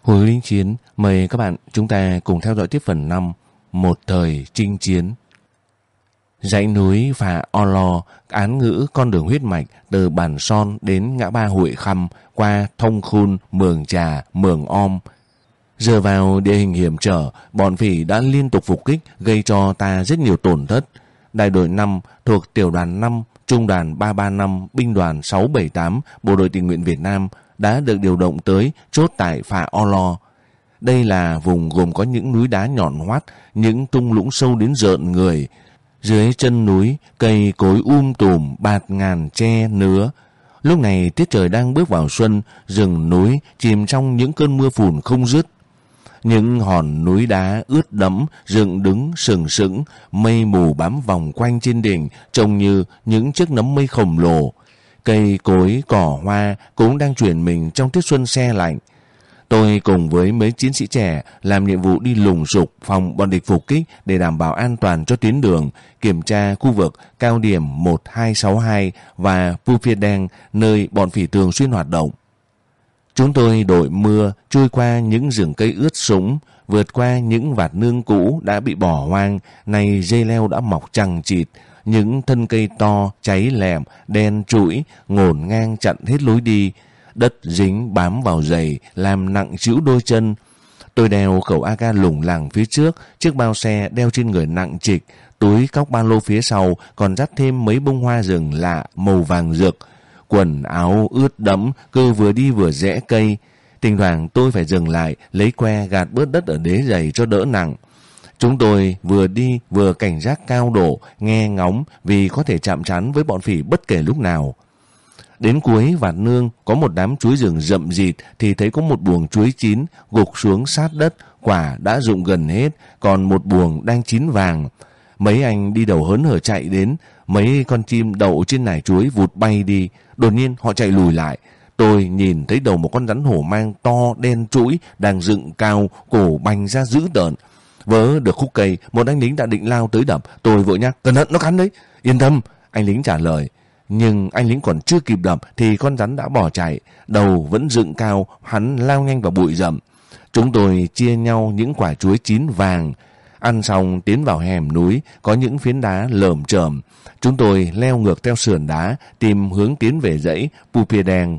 Hồi lính chiến, mời các bạn chúng ta cùng theo dõi tiếp phần 5, một thời chinh chiến. Dãy núi Phà O Lo, án ngữ con đường huyết mạch từ Bản Son đến ngã ba Hội Khăm qua Thông Khun, Mường Trà, Mường Om. Giờ vào địa hình hiểm trở, bọn phỉ đã liên tục phục kích gây cho ta rất nhiều tổn thất. Đại đội 5 thuộc tiểu đoàn 5, trung đoàn 335, binh đoàn 678, bộ đội tình nguyện Việt Nam đã được điều động tới chốt tại Phà O Lo. Đây là vùng gồm có những núi đá nhọn hoắt, những thung lũng sâu đến rợn người. Dưới chân núi, cây cối tùm, bạt ngàn tre nứa. Lúc này tiết trời đang bước vào xuân, rừng núi chìm trong những cơn mưa phùn không dứt. Những hòn núi đá ướt đẫm, dựng đứng sừng sững, mây mù bám vòng quanh trên đỉnh, trông như những chiếc nấm mây khổng lồ. Cây cối, cỏ hoa cũng đang chuyển mình trong tiết xuân se lạnh. Tôi cùng với mấy chiến sĩ trẻ làm nhiệm vụ đi lùng sục phòng bọn địch phục kích để đảm bảo an toàn cho tuyến đường, kiểm tra khu vực cao điểm 1262 và Puphiedeng, nơi bọn phỉ thường xuyên hoạt động. Chúng tôi đội mưa trôi qua những rừng cây ướt sũng, vượt qua những vạt nương cũ đã bị bỏ hoang, nay dây leo đã mọc chằng chịt, những thân cây to, cháy lẹm, đen trũi, ngổn ngang chặn hết lối đi. Đất dính bám vào giày, làm nặng trĩu đôi chân. Tôi đeo khẩu AK lủng lẳng phía trước, chiếc bao xe đeo trên người nặng trịch, túi cóc ba lô phía sau còn dắt thêm mấy bông hoa rừng lạ màu vàng rực. Quần áo ướt đẫm, cứ vừa đi vừa rẽ cây. Thỉnh thoảng tôi phải dừng lại, lấy que gạt bớt đất ở đế giày cho đỡ nặng. Chúng tôi vừa đi vừa cảnh giác cao độ, nghe ngóng vì có thể chạm trán với bọn phỉ bất kể lúc nào. Đến cuối vạt nương có một đám chuối rừng rậm rịt thì thấy có một buồng chuối chín gục xuống sát đất, quả đã rụng gần hết, còn một buồng đang chín vàng. Mấy anh đi đầu hớn hở chạy đến, mấy con chim đậu trên nải chuối vụt bay đi, đột nhiên họ chạy lùi lại. Tôi nhìn thấy đầu một con rắn hổ mang to đen trũi đang dựng cao, cổ bành ra dữ tợn. Vớ được khúc cây, một anh lính đã định lao tới đập, tôi vội nhắc: "Cẩn thận, nó cắn đấy." "Yên tâm," anh lính trả lời. Nhưng anh lính còn chưa kịp đập thì con rắn đã bỏ chạy, đầu vẫn dựng cao, hắn lao nhanh vào bụi rậm. Chúng tôi chia nhau những quả chuối chín vàng. Ăn xong tiến vào hẻm núi, có những phiến đá lởm chởm. Chúng tôi leo ngược theo sườn đá, tìm hướng tiến về dãy Puphiedeng.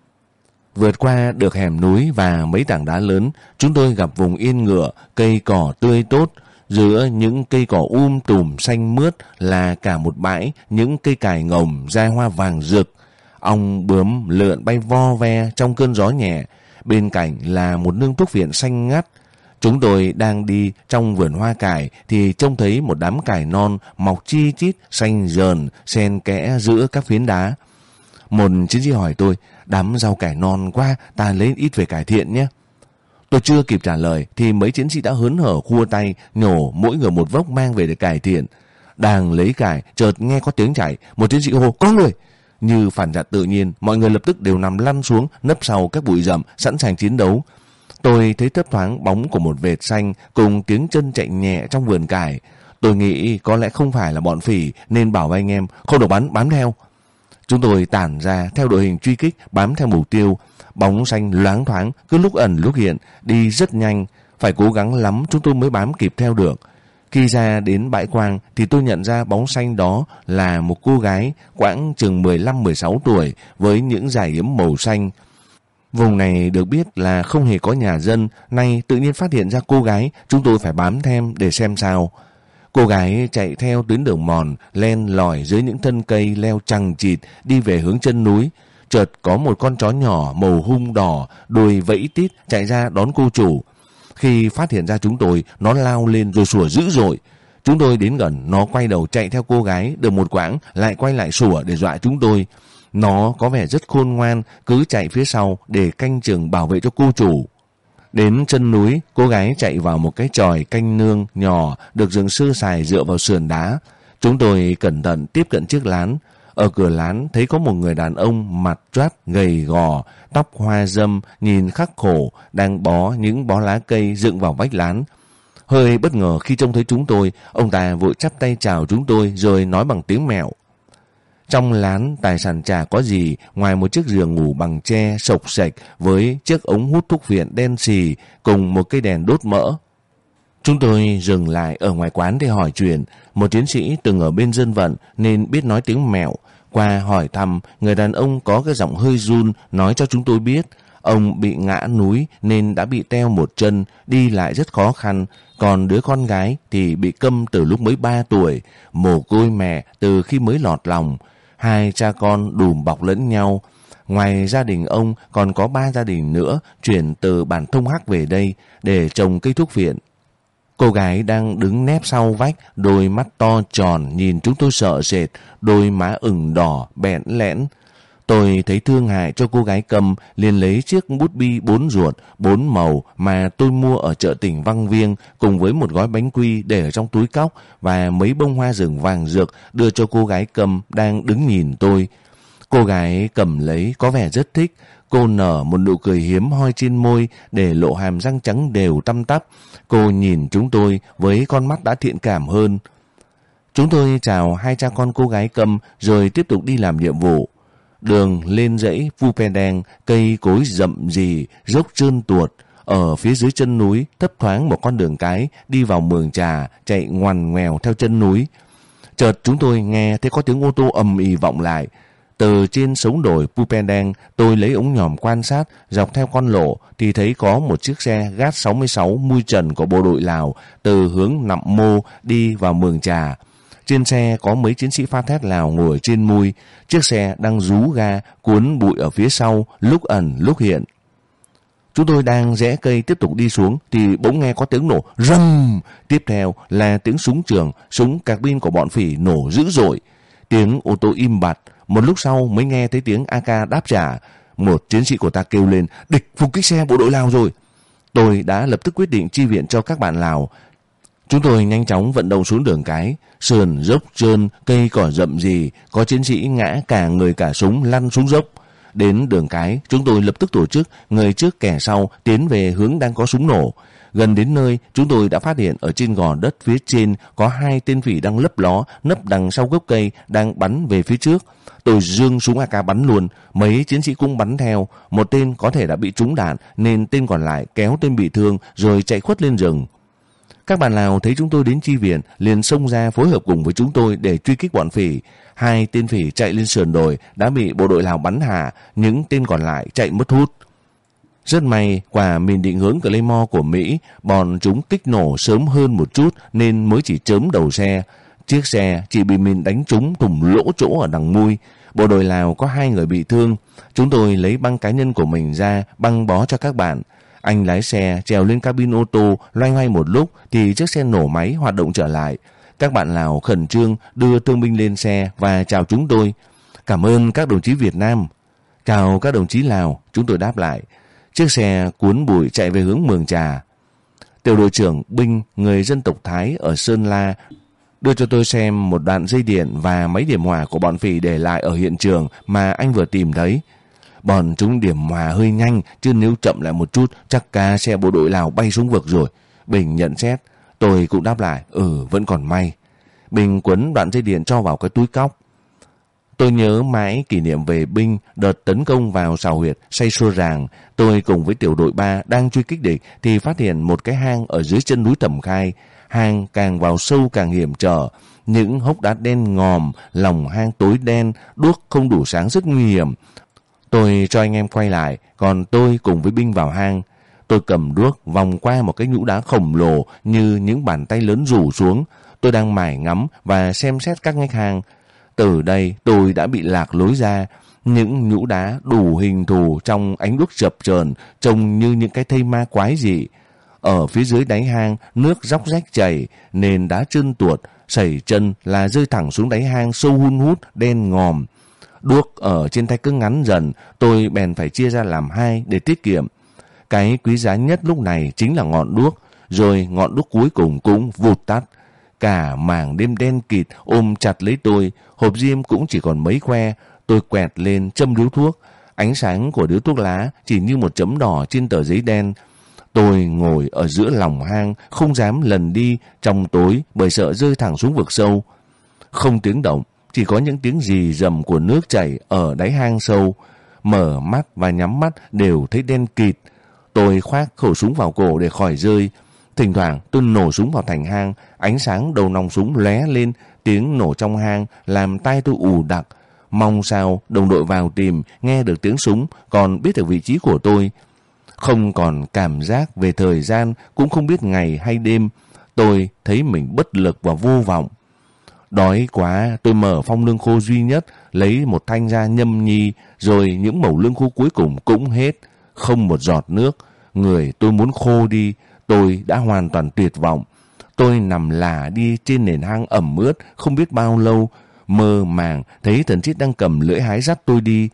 Vượt qua được hẻm núi và mấy tảng đá lớn, chúng tôi gặp vùng yên ngựa, cây cỏ tươi tốt. Giữa những cây cỏ tùm xanh mướt là cả một bãi những cây cải ngồng ra hoa vàng rực. Ong bướm lượn bay vo ve trong cơn gió nhẹ. Bên cạnh là một nương thuốc viện xanh ngắt. Chúng tôi đang đi trong vườn hoa cải thì trông thấy một đám cải non mọc chi chít xanh rờn xen kẽ giữa các phiến đá. Một chiến sĩ hỏi tôi: "Đám rau cải non quá, ta lấy ít về cải thiện nhé." Tôi chưa kịp trả lời thì mấy chiến sĩ đã hớn hở khua tay nhổ mỗi người một vốc mang về để cải thiện. Đang lấy cải, chợt nghe có tiếng chạy, một chiến sĩ hô: "Có người!" Như phản xạ tự nhiên, mọi người lập tức đều nằm lăn xuống nấp sau các bụi rậm sẵn sàng chiến đấu. Tôi thấy thấp thoáng bóng của một vệt xanh cùng tiếng chân chạy nhẹ trong vườn cải. Tôi nghĩ có lẽ không phải là bọn phỉ nên bảo với anh em: "Không được bám theo." Chúng tôi tản ra theo đội hình truy kích, bám theo mục tiêu. Bóng xanh loáng thoáng, cứ lúc ẩn lúc hiện, đi rất nhanh, phải cố gắng lắm chúng tôi mới bám kịp theo được. Khi ra đến bãi quang thì tôi nhận ra bóng xanh đó là một cô gái quãng chừng 15-16 tuổi với những dải yếm màu xanh. Vùng này được biết là không hề có nhà dân, nay tự nhiên phát hiện ra cô gái, chúng tôi phải bám thêm để xem sao. Cô gái chạy theo tuyến đường mòn, len lỏi dưới những thân cây leo chằng chịt đi về hướng chân núi. Chợt có một con chó nhỏ màu hung đỏ, đuôi vẫy tít chạy ra đón cô chủ. Khi phát hiện ra chúng tôi, nó lao lên rồi sủa dữ dội. Chúng tôi đến gần, nó quay đầu chạy theo cô gái, được một quãng lại quay lại sủa để dọa chúng tôi. Nó có vẻ rất khôn ngoan, cứ chạy phía sau để canh chừng bảo vệ cho cô chủ. Đến chân núi, cô gái chạy vào một cái chòi canh nương nhỏ được dựng sơ sài dựa vào sườn đá. Chúng tôi cẩn thận tiếp cận chiếc lán. Ở cửa lán thấy có một người đàn ông mặt choát gầy gò, tóc hoa râm, nhìn khắc khổ, đang bó những bó lá cây dựng vào vách lán. Hơi bất ngờ khi trông thấy chúng tôi, ông ta vội chắp tay chào chúng tôi rồi nói bằng tiếng mẹo: Trong lán tài sản chả có gì ngoài một chiếc giường ngủ bằng tre sộc sạch với chiếc ống hút thuốc viện đen xì cùng một cây đèn đốt mỡ. Chúng tôi dừng lại ở ngoài quán để hỏi chuyện. Một chiến sĩ từng ở bên dân vận nên biết nói tiếng mẹo. Qua hỏi thăm, người đàn ông có cái giọng hơi run nói cho chúng tôi biết ông bị ngã núi nên đã bị teo một chân, đi lại rất khó khăn. Còn đứa con gái thì bị câm từ lúc mới 3 tuổi, mồ côi mẹ từ khi mới lọt lòng. Hai cha con đùm bọc lẫn nhau. Ngoài gia đình ông còn có 3 gia đình nữa chuyển từ bản Thông Hắc về đây để trồng cây thuốc viện. Cô gái đang đứng nép sau vách, đôi mắt to tròn nhìn chúng tôi sợ sệt, đôi má ửng đỏ bẽn lẽn. Tôi thấy thương hại cho cô gái câm, liền lấy chiếc bút bi 4 ruột, 4 màu mà tôi mua ở chợ tỉnh Văn Viêng cùng với một gói bánh quy để ở trong túi cóc và mấy bông hoa rừng vàng rực đưa cho cô gái câm đang đứng nhìn tôi. Cô gái cầm lấy có vẻ rất thích. Cô nở một nụ cười hiếm hoi trên môi để lộ hàm răng trắng đều tăm tắp. Cô nhìn chúng tôi với con mắt đã thiện cảm hơn. Chúng tôi chào hai cha con cô gái câm rồi tiếp tục đi làm nhiệm vụ. Đường lên dãy Pupendeng, cây cối rậm rì, dốc trơn tuột. Ở phía dưới chân núi thấp thoáng một con đường cái đi vào Mường Trà, chạy ngoằn ngoèo theo chân núi. Chợt chúng tôi nghe thấy có tiếng ô tô ầm ĩ vọng lại. Từ trên sống đồi Pupendeng, tôi lấy ống nhòm quan sát, dọc theo con lộ thì thấy có một chiếc xe GAT 66 mui trần của bộ đội Lào từ hướng Nậm Mô đi vào Mường Trà. Trên xe có mấy chiến sĩ pha thét Lào ngồi trên mui. Chiếc xe đang rú ga cuốn bụi ở phía sau, lúc ẩn lúc hiện. Chúng tôi đang rẽ cây tiếp tục đi xuống thì bỗng nghe có tiếng nổ rầm. Tiếp theo là tiếng súng trường, súng carbine của bọn phỉ nổ dữ dội. Tiếng ô tô im bặt. Một lúc sau mới nghe thấy tiếng AK đáp trả. Một chiến sĩ của ta kêu lên: "Địch phục kích xe bộ đội Lào rồi." Tôi đã lập tức quyết định chi viện cho các bạn Lào. Chúng tôi nhanh chóng vận động xuống đường cái. Sườn dốc trơn, cây cỏ rậm rì, có chiến sĩ ngã cả người cả súng lăn xuống dốc. Đến đường cái, chúng tôi lập tức tổ chức người trước kẻ sau tiến về hướng đang có súng nổ. Gần đến nơi, chúng tôi đã phát hiện ở trên gò đất phía trên có 2 tên phỉ đang lấp ló, nấp đằng sau gốc cây, đang bắn về phía trước. Tôi giương súng AK bắn luôn, mấy chiến sĩ cũng bắn theo. Một tên có thể đã bị trúng đạn, nên tên còn lại kéo tên bị thương rồi chạy khuất lên rừng. Các bạn Lào thấy chúng tôi đến chi viện, liền xông ra phối hợp cùng với chúng tôi để truy kích bọn phỉ. 2 tên phỉ chạy lên sườn đồi đã bị bộ đội Lào bắn hạ, những tên còn lại chạy mất hút. Rất may, quả mìn định hướng Claymore của Mỹ, bọn chúng kích nổ sớm hơn một chút nên mới chỉ chớm đầu xe. Chiếc xe chỉ bị mìn đánh trúng thủng lỗ chỗ ở đằng mui. Bộ đội Lào có 2 người bị thương. Chúng tôi lấy băng cá nhân của mình ra băng bó cho các bạn. Anh lái xe trèo lên cabin ô tô loay hoay một lúc thì chiếc xe nổ máy hoạt động trở lại. Các bạn Lào khẩn trương đưa thương binh lên xe và chào chúng tôi. "Cảm ơn các đồng chí Việt Nam." "Chào các đồng chí Lào," chúng tôi đáp lại. Chiếc xe cuốn bụi chạy về hướng Mường Trà. Tiểu đội trưởng binh người dân tộc Thái ở Sơn La đưa cho tôi xem một đoạn dây điện và máy điểm hỏa của bọn phỉ để lại ở hiện trường mà anh vừa tìm thấy. Bọn chúng điểm hỏa hơi nhanh, chứ nếu chậm lại một chút chắc cả xe bộ đội Lào bay xuống vực rồi. Bình nhận xét. Tôi cũng đáp lại: vẫn còn may. Bình quấn đoạn dây điện cho vào cái túi cóc. Tôi nhớ mãi kỷ niệm về binh đợt tấn công vào sào huyệt Say Sua Ràng. Tôi cùng với tiểu đội 3 đang truy kích địch thì phát hiện một cái hang ở dưới chân núi Thẩm Khai. Hang càng vào sâu càng hiểm trở. Những hốc đá đen ngòm, lòng hang tối đen, đuốc không đủ sáng rất nguy hiểm. Tôi cho anh em quay lại, còn tôi cùng với binh vào hang. Tôi cầm đuốc vòng qua một cái nhũ đá khổng lồ như những bàn tay lớn rủ xuống. Tôi đang mải ngắm và xem xét các ngách hang. Từ đây tôi đã bị lạc lối ra. Những nhũ đá đủ hình thù trong ánh đuốc chập chờn trông như những cái thây ma quái dị. Ở phía dưới đáy hang nước róc rách chảy, nền đá trơn tuột, sẩy chân là rơi thẳng xuống đáy hang sâu hun hút đen ngòm. Đuốc ở trên tay cứ ngắn dần, tôi bèn phải chia ra làm 2 để tiết kiệm. Cái quý giá nhất lúc này chính là ngọn đuốc, rồi ngọn đuốc cuối cùng cũng vụt tắt. Cả mảng đêm đen kịt ôm chặt lấy tôi, hộp diêm cũng chỉ còn mấy que. Tôi quẹt lên châm điếu thuốc, ánh sáng của điếu thuốc lá chỉ như một chấm đỏ trên tờ giấy đen. Tôi ngồi ở giữa lòng hang, không dám lần đi trong tối bởi sợ rơi thẳng xuống vực sâu. Không tiếng động, chỉ có những tiếng rì rầm của nước chảy ở đáy hang sâu. Mở mắt và nhắm mắt đều thấy đen kịt. Tôi khoác khẩu súng vào cổ để khỏi rơi. Thỉnh thoảng tôi nổ súng vào thành hang, ánh sáng đầu nòng súng lóe lên, tiếng nổ trong hang làm tai tôi ù đặc. Mong sao đồng đội vào tìm, nghe được tiếng súng, còn biết được vị trí của tôi. Không còn cảm giác về thời gian, cũng không biết ngày hay đêm. Tôi thấy mình bất lực và vô vọng. Đói quá, tôi mở phong lương khô duy nhất, lấy một thanh ra nhâm nhi, rồi những mẩu lương khô cuối cùng cũng hết. Không một giọt nước, người tôi muốn khô đi, tôi đã hoàn toàn tuyệt vọng. Tôi nằm lả đi trên nền hang ẩm ướt không biết bao lâu, mơ màng thấy thần chết đang cầm lưỡi hái dắt tôi đi.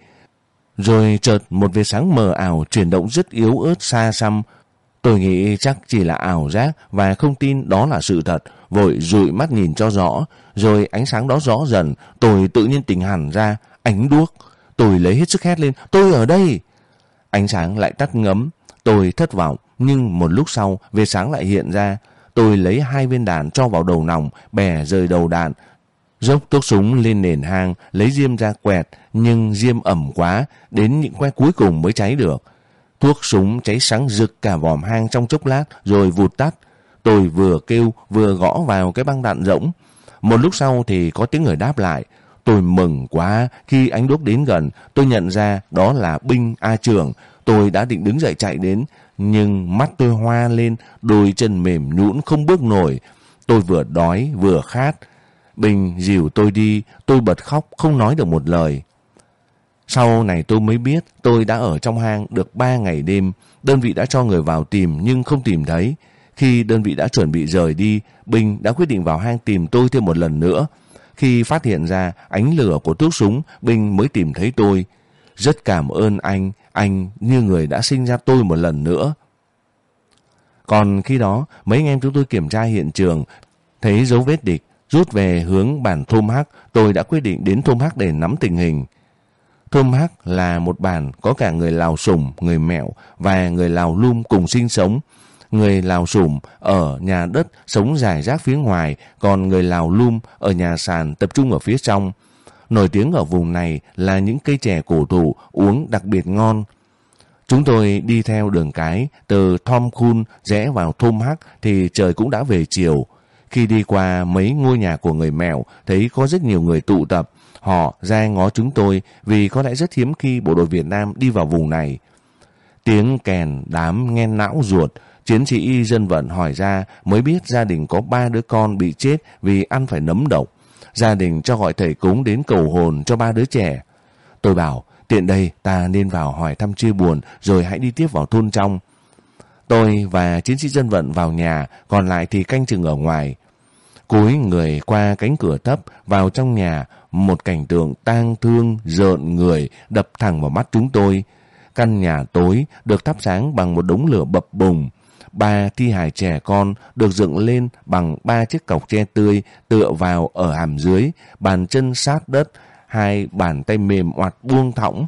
Rồi chợt một vệt sáng mờ ảo chuyển động rất yếu ớt xa xăm. Tôi nghĩ chắc chỉ là ảo giác và không tin đó là sự thật, vội dụi mắt nhìn cho rõ. Rồi ánh sáng đó rõ dần, tôi tự nhiên tỉnh hẳn ra. Ánh đuốc. Tôi lấy hết sức hét lên, tôi ở đây. Ánh sáng lại tắt ngấm. Tôi thất vọng, nhưng một lúc sau vệt sáng lại hiện ra. Tôi lấy 2 viên đạn cho vào đầu nòng, bẻ rời đầu đạn, dốc thuốc súng lên nền hang, lấy diêm ra quẹt, nhưng diêm ẩm quá, đến những que cuối cùng mới cháy được. Thuốc súng cháy sáng rực cả vòm hang trong chốc lát rồi vụt tắt. Tôi vừa kêu vừa gõ vào cái băng đạn rỗng. Một lúc sau thì có tiếng người đáp lại. Tôi mừng quá, khi ánh đuốc đến gần, tôi nhận ra đó là binh A Trường. Tôi đã định đứng dậy chạy đến, nhưng mắt tôi hoa lên, đôi chân mềm nhũn không bước nổi. Tôi vừa đói vừa khát. Bình dìu tôi đi, tôi bật khóc không nói được một lời. Sau này tôi mới biết tôi đã ở trong hang được 3 ngày đêm. Đơn vị đã cho người vào tìm nhưng không tìm thấy. Khi đơn vị đã chuẩn bị rời đi, Bình đã quyết định vào hang tìm tôi thêm một lần nữa. Khi phát hiện ra ánh lửa của thuốc súng, Bình mới tìm thấy tôi. Rất cảm ơn anh như người đã sinh ra tôi một lần nữa. Còn khi đó, mấy anh em chúng tôi kiểm tra hiện trường, thấy dấu vết địch, rút về hướng bản Thôm Hắc. Tôi đã quyết định đến Thôm Hắc để nắm tình hình. Thôm Hắc là một bản có cả người Lào Sùng, người Mẹo và người Lào Lum cùng sinh sống. Người Lào Sùng ở nhà đất sống rải rác phía ngoài, còn người Lào Lum ở nhà sàn tập trung ở phía trong. Nổi tiếng ở vùng này là những cây chè cổ thụ uống đặc biệt ngon. Chúng tôi đi theo đường cái từ Thom Khun rẽ vào Thôm Hắc thì trời cũng đã về chiều. Khi đi qua mấy ngôi nhà của người Mẹo, thấy có rất nhiều người tụ tập. Họ ra ngó chúng tôi vì có lẽ rất hiếm khi bộ đội Việt Nam đi vào vùng này. Tiếng kèn đám nghe não ruột. Chiến sĩ dân vận hỏi ra mới biết gia đình có 3 đứa con bị chết vì ăn phải nấm độc. Gia đình cho gọi thầy cúng đến cầu hồn cho 3 đứa trẻ. Tôi bảo tiện đây ta nên vào hỏi thăm chia buồn rồi hãy đi tiếp vào thôn trong. Tôi và chiến sĩ dân vận vào nhà, còn lại thì canh chừng ở ngoài. Cúi người qua cánh cửa thấp vào trong nhà, một cảnh tượng tang thương rợn người đập thẳng vào mắt chúng tôi. Căn nhà tối được thắp sáng bằng một đống lửa bập bùng. 3 thi hài trẻ con được dựng lên bằng 3 chiếc cọc tre tươi tựa vào ở hàm dưới, bàn chân sát đất, 2 bàn tay mềm oặt buông thõng.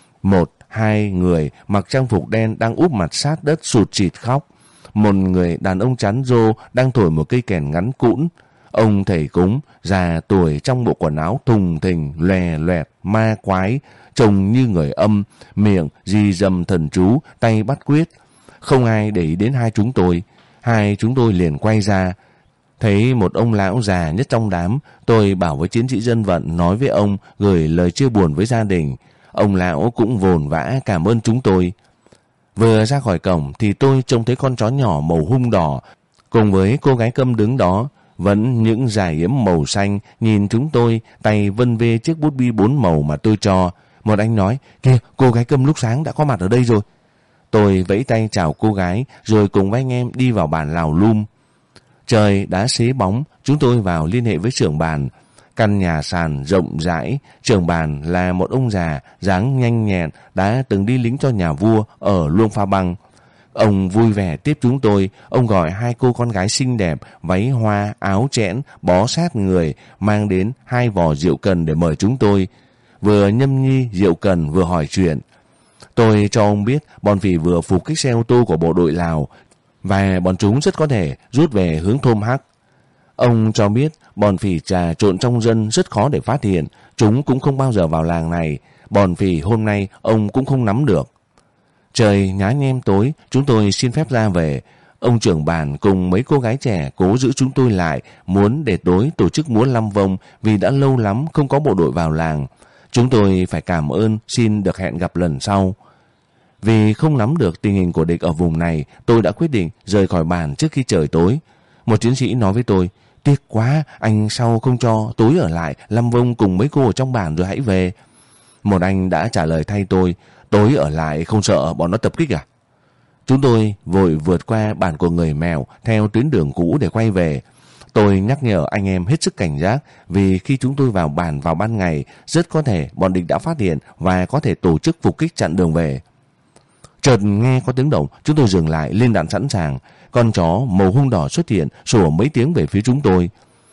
1-2 người mặc trang phục đen đang úp mặt sát đất sụt sịt khóc. Một người đàn ông chán rô đang thổi một cây kèn ngắn cũn. Ông thầy cúng già tuổi trong bộ quần áo thùng thình lòe loẹt ma quái, trông như người âm, miệng rì rầm thần chú, tay bắt quyết. Không ai để ý đến hai chúng tôi liền quay ra. Thấy một ông lão già nhất trong đám, tôi bảo với chiến sĩ dân vận nói với ông gửi lời chia buồn với gia đình. Ông lão cũng vồn vã cảm ơn chúng tôi. Vừa ra khỏi cổng thì tôi trông thấy con chó nhỏ màu hung đỏ cùng với cô gái câm đứng đó, vẫn những dải yếm màu xanh, nhìn chúng tôi, tay vân vê chiếc bút bi 4 màu mà tôi cho. Một anh nói, kìa, cô gái câm lúc sáng đã có mặt ở đây rồi. Tôi vẫy tay chào cô gái, rồi cùng với anh em đi vào bản Lào Lum. Trời đã xế bóng, chúng tôi vào liên hệ với trưởng bản. Căn nhà sàn rộng rãi, trưởng bản là một ông già, dáng nhanh nhẹn, đã từng đi lính cho nhà vua ở Luông Pha Băng. Ông vui vẻ tiếp chúng tôi, ông gọi 2 cô con gái xinh đẹp, váy hoa, áo chẽn, bó sát người, mang đến 2 vò rượu cần để mời chúng tôi. Vừa nhâm nhi rượu cần vừa hỏi chuyện. Tôi cho ông biết bọn phỉ vừa phục kích xe ô tô của bộ đội Lào và bọn chúng rất có thể rút về hướng Thôm Hắc. Ông cho biết bọn phỉ trà trộn trong dân rất khó để phát hiện. Chúng cũng không bao giờ vào làng này. Bọn phỉ hôm nay ông cũng không nắm được. Trời nhá nhem tối, chúng tôi xin phép ra về. Ông trưởng bản cùng mấy cô gái trẻ cố giữ chúng tôi lại, muốn để tối tổ chức múa lăm vông vì đã lâu lắm không có bộ đội vào làng. Chúng tôi phải cảm ơn, xin được hẹn gặp lần sau. Vì không nắm được tình hình của địch ở vùng này, tôi đã quyết định rời khỏi bản trước khi trời tối. Một chiến sĩ nói với tôi, tiếc quá, anh sau không cho tối ở lại lăm vông cùng mấy cô ở trong bản rồi hãy về. Một anh đã trả lời thay tôi, tối ở lại không sợ bọn nó tập kích à? Chúng tôi vội vượt qua bản của người Mèo theo tuyến đường cũ để quay về. Tôi nhắc nhở anh em hết sức cảnh giác vì khi chúng tôi vào bản vào ban ngày, rất có thể bọn địch đã phát hiện và có thể tổ chức phục kích chặn đường về. Chợt nghe có tiếng động, chúng tôi dừng lại lên đạn sẵn sàng. Con chó màu hung đỏ xuất hiện, sủa mấy tiếng về phía chúng tôi.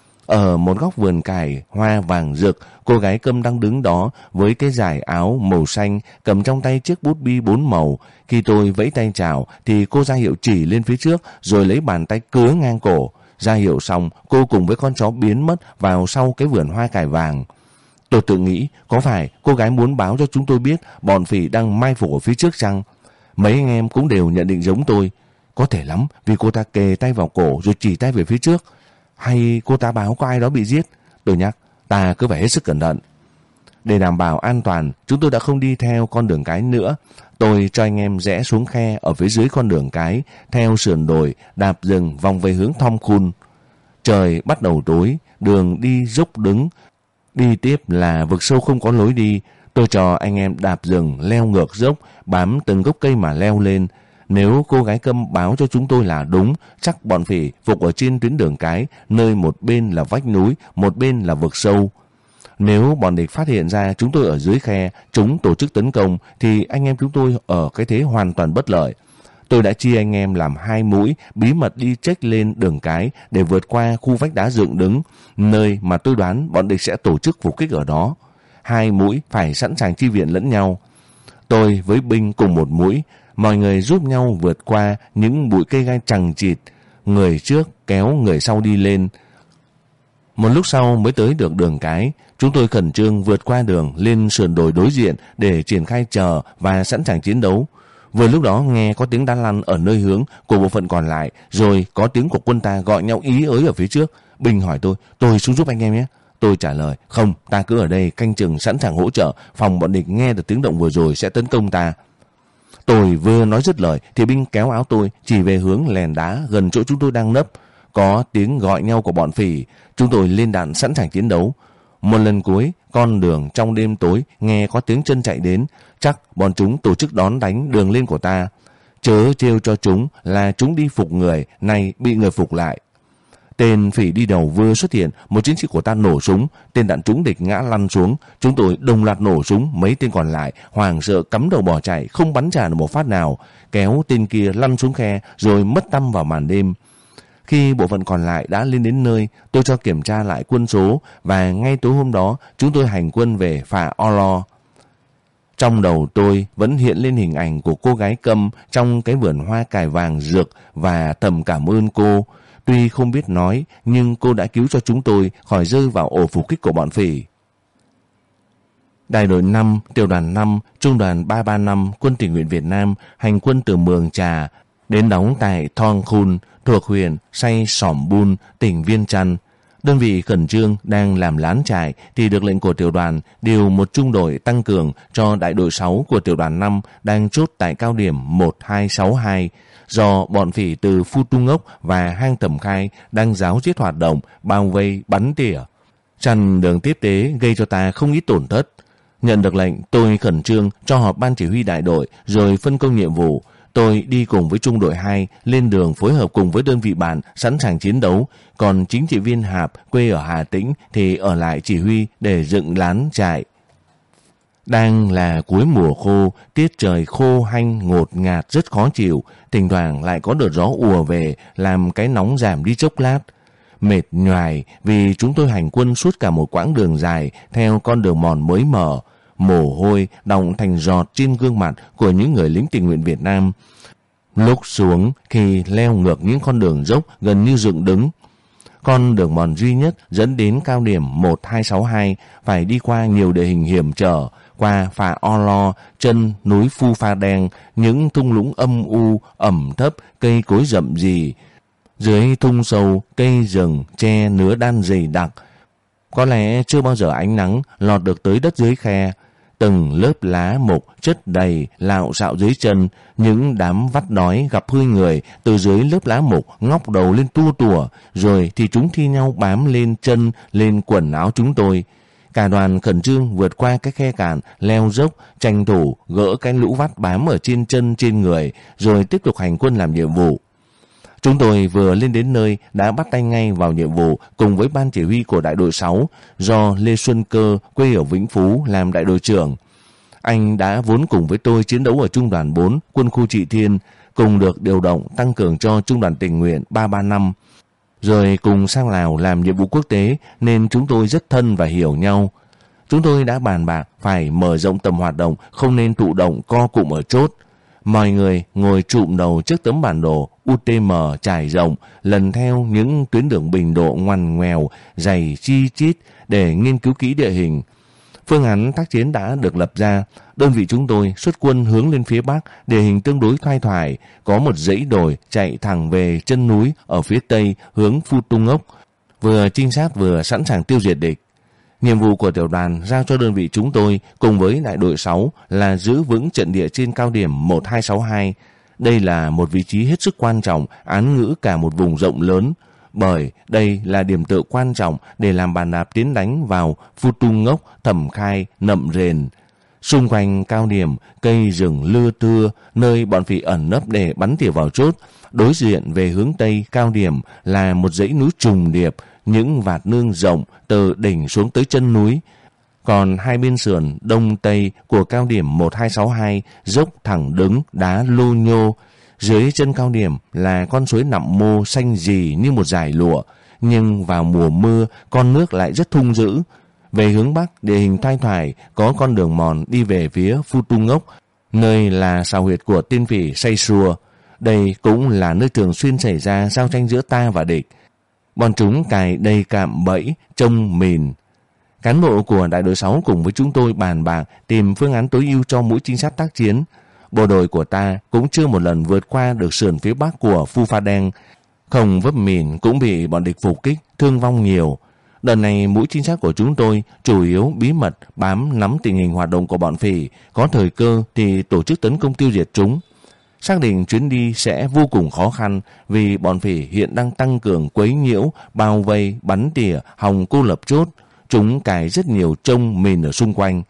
Ở một góc vườn cải hoa vàng rực, cô gái Câm đang đứng đó với cái dải áo màu xanh, cầm trong tay chiếc bút bi 4 màu. Khi tôi vẫy tay chào thì cô ra hiệu chỉ lên phía trước rồi lấy bàn tay cứa ngang cổ. Ra hiệu xong, cô cùng với con chó biến mất vào sau cái vườn hoa cải vàng. Tôi tự nghĩ, có phải cô gái muốn báo cho chúng tôi biết bọn phỉ đang mai phục ở phía trước chăng? Mấy anh em cũng đều nhận định giống tôi. Có thể lắm vì cô ta kề tay vào cổ rồi chỉ tay về phía trước. Hay cô ta báo có ai đó bị giết? Tôi nhắc, ta cứ phải hết sức cẩn thận. Để đảm bảo an toàn, chúng tôi đã không đi theo con đường cái nữa. Tôi cho anh em rẽ xuống khe ở phía dưới con đường cái, theo sườn đồi, đạp rừng vòng về hướng Thom Khun. Trời bắt đầu tối, đường đi dốc đứng. Đi tiếp là vực sâu không có lối đi. Tôi cho anh em đạp rừng, leo ngược dốc, bám từng gốc cây mà leo lên. Nếu cô gái Câm báo cho chúng tôi là đúng, chắc bọn phỉ phục ở trên tuyến đường cái, nơi một bên là vách núi, một bên là vực sâu. Nếu bọn địch phát hiện ra chúng tôi ở dưới khe, chúng tổ chức tấn công, thì anh em chúng tôi ở cái thế hoàn toàn bất lợi. Tôi đã chia anh em làm 2 mũi, bí mật đi check lên đường cái để vượt qua khu vách đá dựng đứng, nơi mà tôi đoán bọn địch sẽ tổ chức phục kích ở đó. 2 mũi phải sẵn sàng chi viện lẫn nhau. Tôi với binh cùng một mũi, mọi người giúp nhau vượt qua những bụi cây gai chằng chịt, người trước kéo người sau đi lên. Một lúc sau mới tới được đường cái, chúng tôi khẩn trương vượt qua đường lên sườn đồi đối diện để triển khai chờ và sẵn sàng chiến đấu. Vừa lúc đó nghe có tiếng đá lăn ở nơi hướng của bộ phận còn lại, rồi có tiếng của quân ta gọi nhau ý ới ở phía trước. Bình hỏi tôi xuống giúp anh em nhé. Tôi trả lời, không, ta cứ ở đây canh chừng sẵn sàng hỗ trợ, phòng bọn địch nghe được tiếng động vừa rồi sẽ tấn công ta. Tôi vừa nói dứt lời thì binh kéo áo tôi chỉ về hướng lèn đá gần chỗ chúng tôi đang nấp. Có tiếng gọi nhau của bọn phỉ, chúng tôi lên đạn sẵn sàng chiến đấu. Một lần cuối, con đường trong đêm tối nghe có tiếng chân chạy đến, chắc bọn chúng tổ chức đón đánh đường lên của ta. Chớ trêu cho chúng là chúng đi phục người, nay bị người phục lại. Tên phỉ đi đầu vừa xuất hiện, một chiến sĩ của ta nổ súng, tên đạn trúng địch ngã lăn xuống. Chúng tôi đồng loạt nổ súng, mấy tên còn lại hoảng sợ cắm đầu bỏ chạy, không bắn trả được một phát nào, kéo tên kia lăn xuống khe rồi mất tăm vào màn đêm. Khi bộ phận còn lại đã lên đến nơi, tôi cho kiểm tra lại quân số và ngay tối hôm đó chúng tôi hành quân về phà Olo. Trong đầu tôi vẫn hiện lên hình ảnh của cô gái Câm trong cái vườn hoa cải vàng rực và thầm cảm ơn cô. Tuy không biết nói, nhưng cô đã cứu cho chúng tôi khỏi rơi vào ổ phục kích của bọn phỉ. Đại đội 5, tiểu đoàn 5, trung đoàn 335, quân tình nguyện Việt Nam hành quân từ Mường Trà đến đóng tại Thong Khun thuộc huyện Say Sỏm Bun, tỉnh Viên Chăn. Đơn vị khẩn trương đang làm lán trại thì được lệnh của tiểu đoàn điều một trung đội tăng cường cho đại đội 6 của tiểu đoàn 5 đang chốt tại cao điểm 1262. Do bọn phỉ từ Phu Tu Ngốc và Hang Tầm Khai đang giáo giết hoạt động, bao vây bắn tỉa, chặn đường tiếp tế gây cho ta không ít tổn thất. Nhận được lệnh, tôi khẩn trương cho họp ban chỉ huy đại đội rồi phân công nhiệm vụ. Tôi đi cùng với trung đội 2 lên đường phối hợp cùng với đơn vị bạn sẵn sàng chiến đấu, còn chính trị viên Hạp quê ở Hà Tĩnh thì ở lại chỉ huy để dựng lán trại. Đang là cuối mùa khô, tiết trời khô hanh ngột ngạt rất khó chịu, thỉnh thoảng lại có đợt gió ùa về làm cái nóng giảm đi chốc lát. Mệt nhoài vì chúng tôi hành quân suốt cả một quãng đường dài theo con đường mòn mới mở. Mồ hôi đọng thành giọt trên gương mặt của những người lính tình nguyện Việt Nam. Lúc xuống khi leo ngược những con đường dốc gần như dựng đứng, Con đường mòn duy nhất dẫn đến cao điểm 1262 phải đi qua nhiều địa hình hiểm trở, qua phà Olo, chân núi Phu Pha Đen, những thung lũng âm u, ẩm thấp, cây cối rậm rì. Dưới thung sâu, cây rừng, tre nứa đan dày đặc. Có lẽ chưa bao giờ ánh nắng lọt được tới đất dưới khe. Từng lớp lá mục chất đầy lạo xạo dưới chân, những đám vắt đói gặp hơi người từ dưới lớp lá mục ngóc đầu lên tua tủa, rồi thì chúng thi nhau bám lên chân, lên quần áo chúng tôi. Cả đoàn khẩn trương vượt qua cái khe cạn, leo dốc, tranh thủ gỡ cái lũ vắt bám ở trên chân trên người, rồi tiếp tục hành quân làm nhiệm vụ. Chúng tôi vừa lên đến nơi đã bắt tay ngay vào nhiệm vụ cùng với ban chỉ huy của đại đội 6 do Lê Xuân Cơ quê ở Vĩnh Phú làm đại đội trưởng. Anh đã vốn cùng với tôi chiến đấu ở Trung đoàn 4 quân khu Trị Thiên, cùng được điều động tăng cường cho Trung đoàn tình nguyện 335. Rồi cùng sang Lào làm nhiệm vụ quốc tế nên chúng tôi rất thân và hiểu nhau. Chúng tôi đã bàn bạc phải mở rộng tầm hoạt động, không nên thụ động co cụm ở chốt. Mọi người ngồi trụm đầu trước tấm bản đồ UTM trải rộng, lần theo những tuyến đường bình độ ngoằn ngoèo, dày chi chít để nghiên cứu kỹ địa hình. Phương án tác chiến đã được lập ra. Đơn vị chúng tôi xuất quân hướng lên phía bắc, địa hình tương đối thoai thoải, có một dãy đồi chạy thẳng về chân núi ở phía tây hướng Phu Tung Ốc, vừa trinh sát vừa sẵn sàng tiêu diệt địch. Nhiệm vụ của tiểu đoàn giao cho đơn vị chúng tôi cùng với đại đội 6 là giữ vững trận địa trên cao điểm 1262. Đây là một vị trí hết sức quan trọng, án ngữ cả một vùng rộng lớn, bởi đây là điểm tựa quan trọng để làm bàn đạp tiến đánh vào Phu Tung Ngốc, Thẩm Khai, Nậm Rền. Xung quanh cao điểm, cây rừng lưa tưa, nơi bọn phỉ ẩn nấp để bắn tỉa vào chốt. Đối diện về hướng tây cao điểm là một dãy núi trùng điệp, những vạt nương rộng từ đỉnh xuống tới chân núi. Còn hai bên sườn đông tây của cao điểm 1262 dốc thẳng đứng, đá lô nhô. Dưới chân cao điểm là con suối Nậm Mô xanh rì như một dải lụa, nhưng vào mùa mưa con nước lại rất thung dữ. Về hướng bắc, địa hình thoai thoải, có con đường mòn đi về phía Phu Tung Ngốc, nơi là sào huyệt của tên phỉ Say Sùa. Đây cũng là nơi thường xuyên xảy ra giao tranh giữa ta và địch. Bọn chúng cài đầy cạm bẫy, trông mìn. Cán bộ của đại đội 6 cùng với chúng tôi bàn bạc tìm phương án tối ưu cho mũi trinh sát tác chiến. Bộ đội của ta cũng chưa một lần vượt qua được sườn phía bắc của Phu Pha Đen. Không vấp mìn cũng bị bọn địch phục kích, thương vong nhiều. Đợt này mũi trinh sát của chúng tôi chủ yếu bí mật bám nắm tình hình hoạt động của bọn phỉ, có thời cơ thì tổ chức tấn công tiêu diệt chúng. Xác định chuyến đi sẽ vô cùng khó khăn vì bọn phỉ hiện đang tăng cường quấy nhiễu, bao vây, bắn tỉa, hòng cô lập chốt. Chúng cài rất nhiều trông mìn ở xung quanh.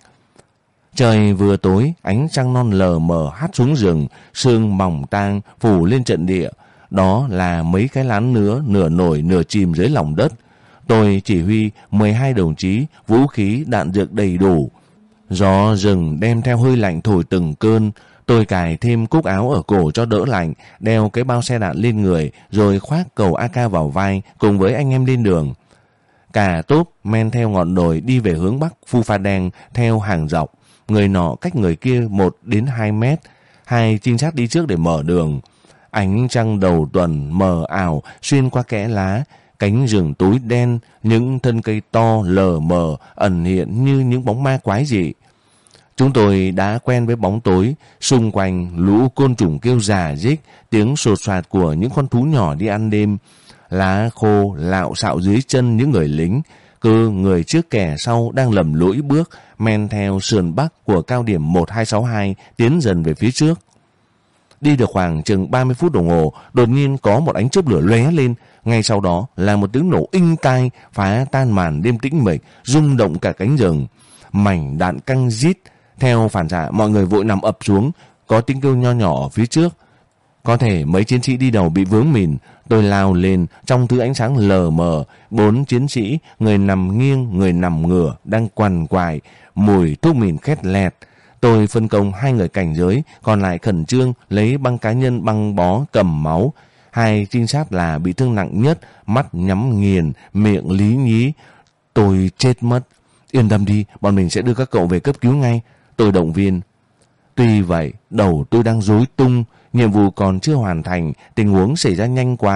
Trời vừa tối, ánh trăng non lờ mờ hắt xuống rừng, sương mỏng tang phủ lên trận địa. Đó là mấy cái lán nứa nửa nổi nửa chìm dưới lòng đất. Tôi chỉ huy 12 đồng chí, vũ khí đạn dược đầy đủ. Gió rừng đem theo hơi lạnh thổi từng cơn. Tôi cài thêm cúc áo ở cổ cho đỡ lạnh, đeo cái bao xe đạn lên người, rồi khoác cầu AK vào vai cùng với anh em lên đường. Cả tốp men theo ngọn đồi đi về hướng bắc Phu Pha Đen theo hàng dọc, người nọ cách người kia 1 đến 2 mét. Hai trinh sát đi trước để mở đường. Ánh trăng đầu tuần mờ ảo xuyên qua kẽ lá, cánh rừng tối đen, những thân cây to lờ mờ ẩn hiện như những bóng ma quái dị. Chúng tôi đã quen với bóng tối, xung quanh lũ côn trùng kêu rả rích, tiếng sột soạt của những con thú nhỏ đi ăn đêm. Lá khô lạo xạo dưới chân những người lính, cứ người trước kẻ sau đang lầm lũi bước, men theo sườn bắc của cao điểm 1262 tiến dần về phía trước. Đi được khoảng chừng 30 phút đồng hồ, đột nhiên có một ánh chớp lửa lóe lên, ngay sau đó là một tiếng nổ inh tai phá tan màn đêm tĩnh mịch, rung động cả cánh rừng. Mảnh đạn căng rít, theo phản xạ mọi người vội nằm ập xuống, có tiếng kêu nho nhỏ ở phía trước. Có thể mấy chiến sĩ đi đầu bị vướng mìn. Tôi lao lên trong thứ ánh sáng lờ mờ, 4 chiến sĩ, người nằm nghiêng, người nằm ngửa, đang quằn quại, mùi thuốc mìn khét lẹt. Tôi phân công 2 người cảnh giới, còn lại khẩn trương lấy băng cá nhân băng bó cầm máu. 2 trinh sát là bị thương nặng nhất, mắt nhắm nghiền, miệng lý nhí. Tôi chết mất. Yên tâm đi, bọn mình sẽ đưa các cậu về cấp cứu ngay. Tôi động viên. Tuy vậy, đầu tôi đang rối tung, nhiệm vụ còn chưa hoàn thành, tình huống xảy ra nhanh quá,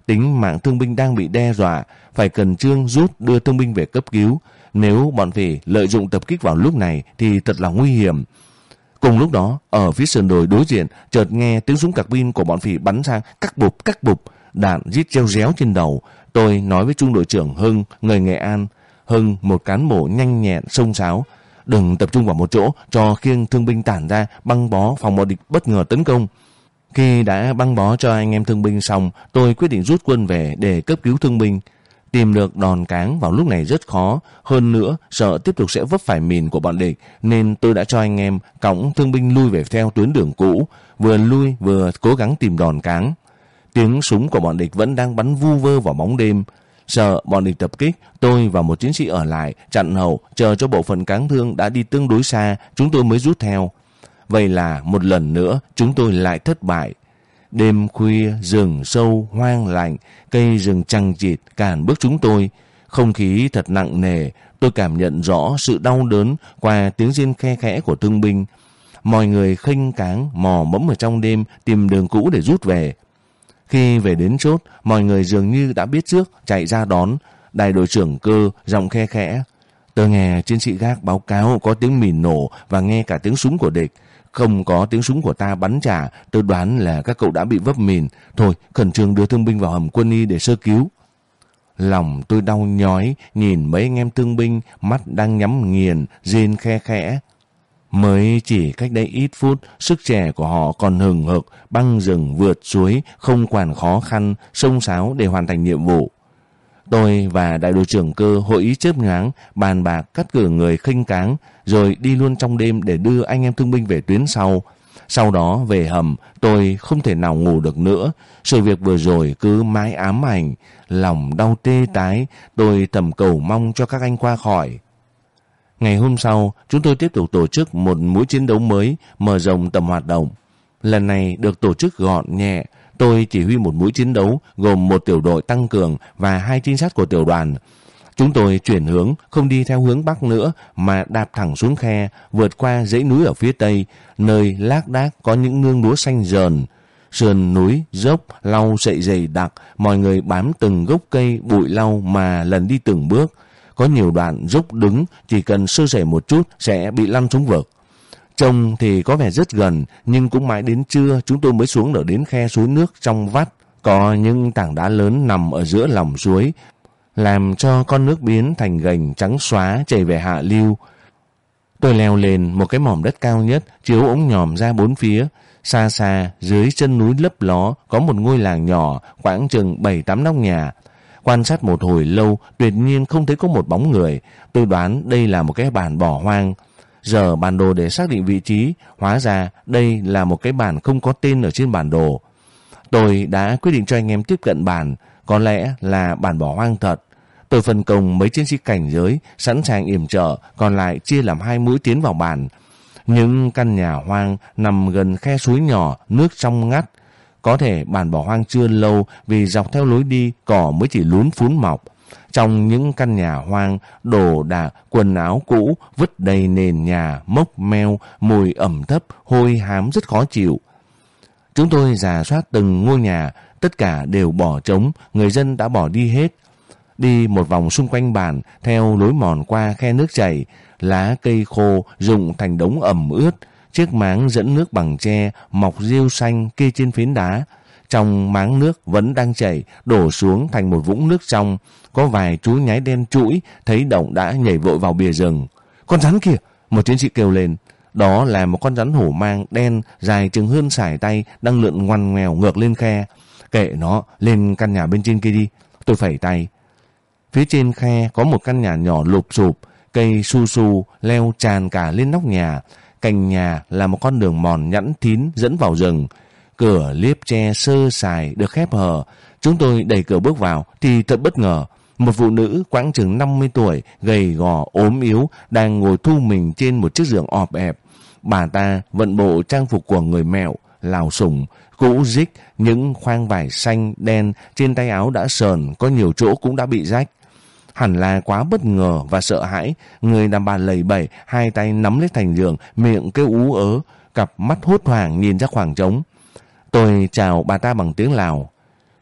tính mạng thương binh đang bị đe dọa, phải khẩn trương rút đưa thương binh về cấp cứu. Nếu bọn phỉ lợi dụng tập kích vào lúc này thì thật là nguy hiểm. Cùng lúc đó, ở phía sườn đồi đối diện, chợt nghe tiếng súng carbine của bọn phỉ bắn sang, các bụp, đạn rít reo réo trên đầu. Tôi nói với trung đội trưởng Hưng, người Nghệ An. Hưng, một cán bộ nhanh nhẹn, xông xáo: đừng tập trung vào một chỗ, cho khiêng thương binh tản ra, băng bó phòng bọn địch bất ngờ tấn công. Khi đã băng bó cho anh em thương binh xong, tôi quyết định rút quân về để cấp cứu thương binh. Tìm được đòn cáng vào lúc này rất khó, hơn nữa sợ tiếp tục sẽ vấp phải mìn của bọn địch, nên tôi đã cho anh em cõng thương binh lui về theo tuyến đường cũ, vừa lui vừa cố gắng tìm đòn cáng. Tiếng súng của bọn địch vẫn đang bắn vu vơ vào bóng đêm. Sợ bọn địch tập kích, tôi và một chiến sĩ ở lại chặn hậu, chờ cho bộ phận cáng thương đã đi tương đối xa, chúng tôi mới rút theo. Vậy là một lần nữa chúng tôi lại thất bại. Đêm khuya, rừng sâu, hoang lạnh, cây rừng chằng chịt cản bước chúng tôi. Không khí thật nặng nề, tôi cảm nhận rõ sự đau đớn qua tiếng rên khe khẽ của thương binh. Mọi người khênh cáng, mò mẫm ở trong đêm tìm đường cũ để rút về. Khi về đến chốt, mọi người dường như đã biết trước, chạy ra đón. Đại đội trưởng Cơ giọng khe khẽ: tôi nghe chiến sĩ gác báo cáo có tiếng mìn nổ và nghe cả tiếng súng của địch. Không có tiếng súng của ta bắn trả, tôi đoán là các cậu đã bị vấp mìn. Thôi, khẩn trương đưa thương binh vào hầm quân y để sơ cứu. Lòng tôi đau nhói, nhìn mấy anh em thương binh, mắt đang nhắm nghiền, rên khe khẽ. Mới chỉ cách đây ít phút, sức trẻ của họ còn hừng hực, băng rừng vượt suối, không quản khó khăn, xông xáo để hoàn thành nhiệm vụ. Tôi và đại đội trưởng Cơ hội ý chớp nhoáng, bàn bạc cắt cử người khênh cáng, rồi đi luôn trong đêm để đưa anh em thương binh về tuyến sau. Sau đó về hầm, tôi không thể nào ngủ được nữa. Sự việc vừa rồi cứ mãi ám ảnh, lòng đau tê tái, tôi thầm cầu mong cho các anh qua khỏi. Ngày hôm sau, chúng tôi tiếp tục tổ chức một mũi chiến đấu mới, mở rộng tầm hoạt động. Lần này được tổ chức gọn nhẹ. Tôi chỉ huy một mũi chiến đấu gồm một tiểu đội tăng cường và 2 trinh sát của tiểu đoàn. Chúng tôi chuyển hướng, không đi theo hướng Bắc nữa mà đạp thẳng xuống khe, vượt qua dãy núi ở phía Tây, nơi lác đác có những nương lúa xanh rờn. Sườn núi, dốc, lau sậy dày đặc, mọi người bám từng gốc cây, bụi lau mà lần đi từng bước. Có nhiều đoạn dốc đứng, chỉ cần sơ sẩy một chút sẽ bị lăn xuống vực. Trông thì có vẻ rất gần, nhưng cũng mãi đến trưa chúng tôi mới xuống được đến khe suối nước trong vắt. Có những tảng đá lớn nằm ở giữa lòng suối, làm cho con nước biến thành gành trắng xóa chảy về hạ lưu. Tôi leo lên một cái mỏm đất cao nhất, chiếu ống nhòm ra bốn phía. Xa xa, dưới chân núi lấp ló, có một ngôi làng nhỏ, khoảng chừng 7-8 nóc nhà. Quan sát một hồi lâu, tuyệt nhiên không thấy có một bóng người. Tôi đoán đây là một cái bản bỏ hoang. Giờ bản đồ để xác định vị trí, hóa ra đây là một cái bản không có tên ở trên bản đồ. Tôi đã quyết định cho anh em tiếp cận bản, có lẽ là bản bỏ hoang thật. Tôi phân công mấy chiến sĩ cảnh giới, sẵn sàng yểm trợ, còn lại chia làm 2 mũi tiến vào bản. Những căn nhà hoang nằm gần khe suối nhỏ, nước trong ngắt. Có thể bản bỏ hoang chưa lâu vì dọc theo lối đi cỏ mới chỉ lún phún mọc. Trong những căn nhà hoang, đồ đạc, quần áo cũ vứt đầy nền nhà, mốc meo, mùi ẩm thấp, hôi hám rất khó chịu. Chúng tôi rà soát từng ngôi nhà, tất cả đều bỏ trống, người dân đã bỏ đi hết. Đi một vòng xung quanh bản, theo lối mòn qua khe nước chảy, lá cây khô rụng thành đống ẩm ướt, chiếc máng dẫn nước bằng tre, mọc rêu xanh kê trên phiến đá. Trong máng nước vẫn đang chảy, đổ xuống thành một vũng nước trong. Có vài chú nhái đen trũi, thấy động đã nhảy vội vào bìa rừng. Con rắn kìa! Một chiến sĩ kêu lên. Đó là một con rắn hổ mang đen, dài chừng hơn sải tay, đang lượn ngoằn ngoèo ngược lên khe. Kệ nó, lên căn nhà bên trên kia đi. Tôi phẩy tay. Phía trên khe có một căn nhà nhỏ lụp xụp, cây su su leo tràn cả lên nóc nhà. Cạnh nhà là một con đường mòn nhẵn thín dẫn vào rừng. Cửa liếp tre sơ sài được khép hờ. Chúng tôi đẩy cửa bước vào thì thật bất ngờ. Một phụ nữ khoảng chừng 50 tuổi, gầy gò, ốm yếu, đang ngồi thu mình trên một chiếc giường ọp ẹp. Bà ta vận bộ trang phục của người Mẹo, Lào Sủng, cũ rích, những khoang vải xanh, đen, trên tay áo đã sờn, có nhiều chỗ cũng đã bị rách. Hẳn là quá bất ngờ và sợ hãi, người đàn bà lầy bẩy, 2 tay nắm lấy thành giường, miệng kêu ú ớ, cặp mắt hốt hoảng nhìn ra khoảng trống. Tôi chào bà ta bằng tiếng Lào.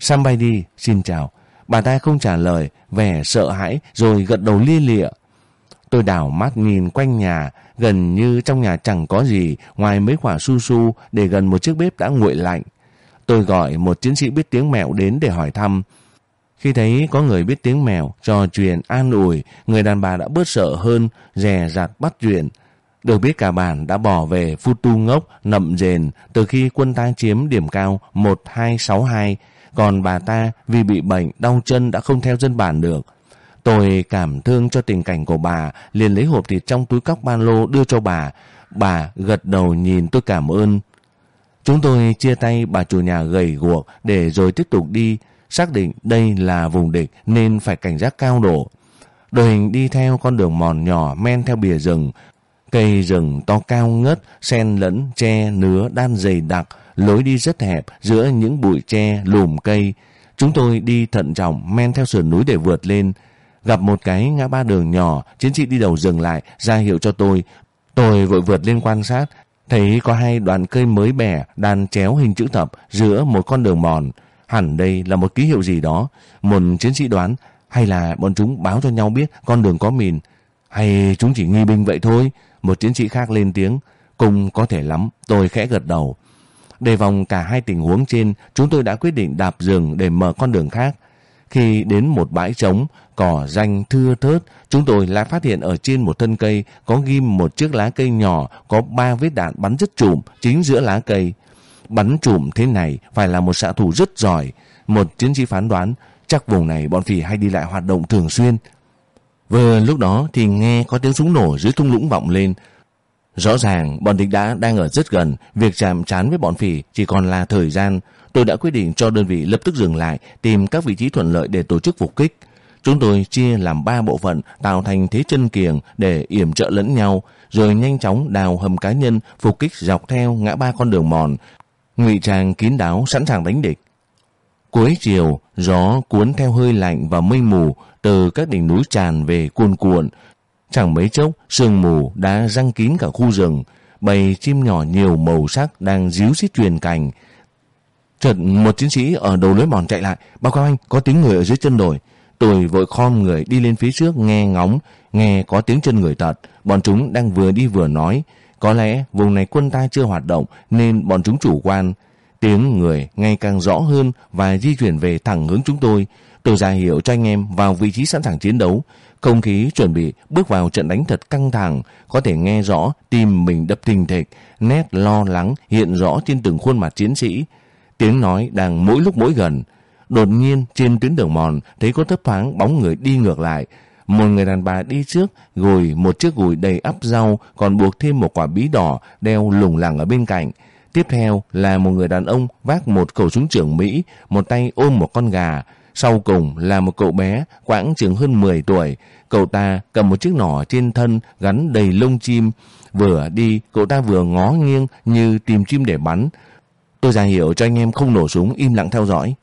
Somebody, xin chào. Bà ta không trả lời, vẻ sợ hãi rồi gật đầu lia lịa. Tôi đảo mắt nhìn quanh nhà, gần như trong nhà chẳng có gì ngoài mấy quả su su để gần một chiếc bếp đã nguội lạnh. Tôi gọi một chiến sĩ biết tiếng mèo đến để hỏi thăm. Khi thấy có người biết tiếng mèo, trò chuyện an ủi, người đàn bà đã bớt sợ hơn, dè dặt bắt chuyện. Được biết cả bản đã bỏ về Futu Ngốc, Nậm Rền từ khi quân ta chiếm điểm cao 1262, còn bà ta vì bị bệnh đau chân đã không theo dân bản được. Tôi cảm thương cho tình cảnh của bà, liền lấy hộp thịt trong túi cóc ba lô đưa cho bà. Bà gật đầu nhìn tôi cảm ơn. Chúng tôi chia tay bà chủ nhà gầy guộc để rồi tiếp tục đi, xác định đây là vùng địch nên phải cảnh giác cao độ. Đội hình đi theo con đường mòn nhỏ men theo bìa rừng. Cây rừng to cao ngất, xen lẫn tre nứa đan dày đặc, lối đi rất hẹp giữa những bụi tre lùm cây. Chúng tôi đi thận trọng men theo sườn núi để vượt lên. Gặp một cái ngã ba đường nhỏ, chiến sĩ đi đầu dừng lại, ra hiệu cho tôi. Tôi vội vượt lên quan sát, thấy có hai đoạn cây mới bẻ đan chéo hình chữ thập giữa một con đường mòn. Hẳn đây là một ký hiệu gì đó. Một chiến sĩ đoán, hay là bọn chúng báo cho nhau biết con đường có mìn, hay chúng chỉ nghi binh vậy thôi. Một chiến sĩ khác lên tiếng, cũng có thể lắm. Tôi khẽ gật đầu. Đề phòng cả hai tình huống trên, chúng tôi đã quyết định đạp rừng để mở con đường khác. Khi đến một bãi trống, cỏ ranh thưa thớt, chúng tôi lại phát hiện ở trên một thân cây có ghim một chiếc lá cây nhỏ, có 3 vết đạn bắn rất trụm chính giữa lá cây. Bắn trụm thế này phải là một xạ thủ rất giỏi. Một chiến sĩ phán đoán, chắc vùng này bọn phỉ hay đi lại hoạt động thường xuyên. Vừa lúc đó thì nghe có tiếng súng nổ dưới thung lũng vọng lên. Rõ ràng bọn địch đang ở rất gần, việc chạm trán với bọn phỉ chỉ còn là thời gian. Tôi đã quyết định cho đơn vị lập tức dừng lại, tìm các vị trí thuận lợi để tổ chức phục kích. Chúng tôi chia làm 3 bộ phận, tạo thành thế chân kiềng để yểm trợ lẫn nhau, rồi nhanh chóng đào hầm cá nhân phục kích dọc theo ngã ba con đường mòn, ngụy trang kín đáo sẵn sàng đánh địch. Cuối chiều, gió cuốn theo hơi lạnh và mây mù từ các đỉnh núi tràn về cuồn cuộn. Chẳng mấy chốc, sương mù đã răng kín cả khu rừng. Bầy chim nhỏ nhiều màu sắc đang ríu rít truyền cành. Chợt một chiến sĩ ở đầu lối mòn chạy lại. Báo cáo anh, có tiếng người ở dưới chân đồi. Tôi vội khom người đi lên phía trước nghe ngóng, nghe có tiếng chân người thật. Bọn chúng đang vừa đi vừa nói. Có lẽ vùng này quân ta chưa hoạt động nên bọn chúng chủ quan. Tiếng người ngày càng rõ hơn và di chuyển về thẳng hướng chúng tôi. Tôi ra hiệu cho anh em vào vị trí sẵn sàng chiến đấu. Không khí chuẩn bị bước vào trận đánh thật căng thẳng, có thể nghe rõ tim mình đập thình thịch, nét lo lắng hiện rõ trên từng khuôn mặt chiến sĩ. Tiếng nói đang mỗi lúc mỗi gần. Đột nhiên trên tuyến đường mòn thấy có thấp thoáng bóng người đi ngược lại. Một người đàn bà đi trước gùi một chiếc gùi đầy ắp rau, còn buộc thêm một quả bí đỏ đeo lủng lẳng ở bên cạnh. Tiếp theo là một người đàn ông vác một khẩu súng trưởng Mỹ, một tay ôm một con gà. Sau cùng là một cậu bé khoảng chừng hơn 10 tuổi. Cậu ta cầm một chiếc nỏ trên thân gắn đầy lông chim. Vừa đi, cậu ta vừa ngó nghiêng như tìm chim để bắn. Tôi ra hiệu cho anh em không nổ súng, im lặng theo dõi.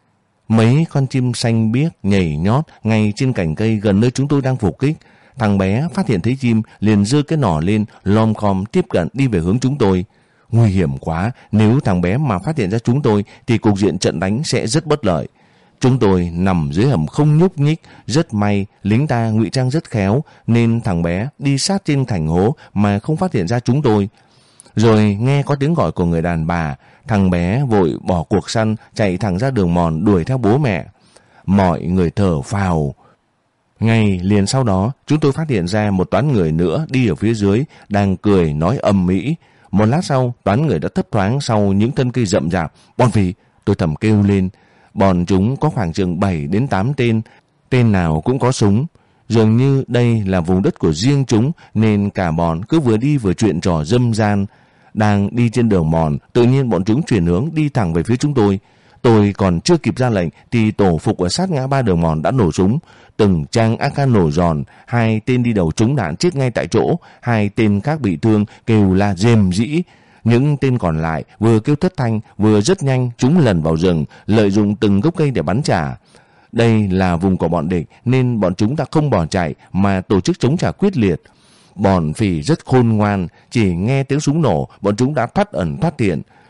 Mấy con chim xanh biếc nhảy nhót ngay trên cành cây gần nơi chúng tôi đang phục kích. Thằng bé phát hiện thấy chim liền giơ cái nỏ lên, lom khom tiếp cận đi về hướng chúng tôi. Nguy hiểm quá, nếu thằng bé mà phát hiện ra chúng tôi thì cục diện trận đánh sẽ rất bất lợi. Chúng tôi nằm dưới hầm không nhúc nhích, rất may lính ta ngụy trang rất khéo nên thằng bé đi sát trên thành hố mà không phát hiện ra chúng tôi. Rồi nghe có tiếng gọi của người đàn bà, thằng bé vội bỏ cuộc săn chạy thẳng ra đường mòn đuổi theo bố mẹ. Mọi người thở phào. Ngay liền sau đó, chúng tôi phát hiện ra một toán người nữa đi ở phía dưới đang cười nói ầm ĩ. Một lát sau, toán người đã thấp thoáng sau những thân cây rậm rạp. Bọn phỉ, tôi thầm kêu lên. Bọn chúng có khoảng chừng 7 đến 8 tên, tên nào cũng có súng. Dường như đây là vùng đất của riêng chúng nên cả bọn cứ vừa đi vừa chuyện trò râm ran. Đang đi trên đường mòn, tự nhiên bọn chúng chuyển hướng đi thẳng về phía chúng tôi. Tôi còn chưa kịp ra lệnh thì tổ phục ở sát ngã ba đường mòn đã nổ súng. Từng trang AK nổ giòn, 2 tên đi đầu trúng đạn chết ngay tại chỗ, 2 tên khác bị thương kêu la rền rĩ. Những tên còn lại vừa kêu thất thanh vừa rất nhanh chúng lần vào rừng, lợi dụng từng gốc cây để bắn trả. Đây là vùng của bọn địch nên bọn chúng đã không bỏ chạy mà tổ chức chống trả quyết liệt. Bọn phỉ rất khôn ngoan, chỉ nghe tiếng súng nổ bọn chúng đã thoát ẩn thoát hiện.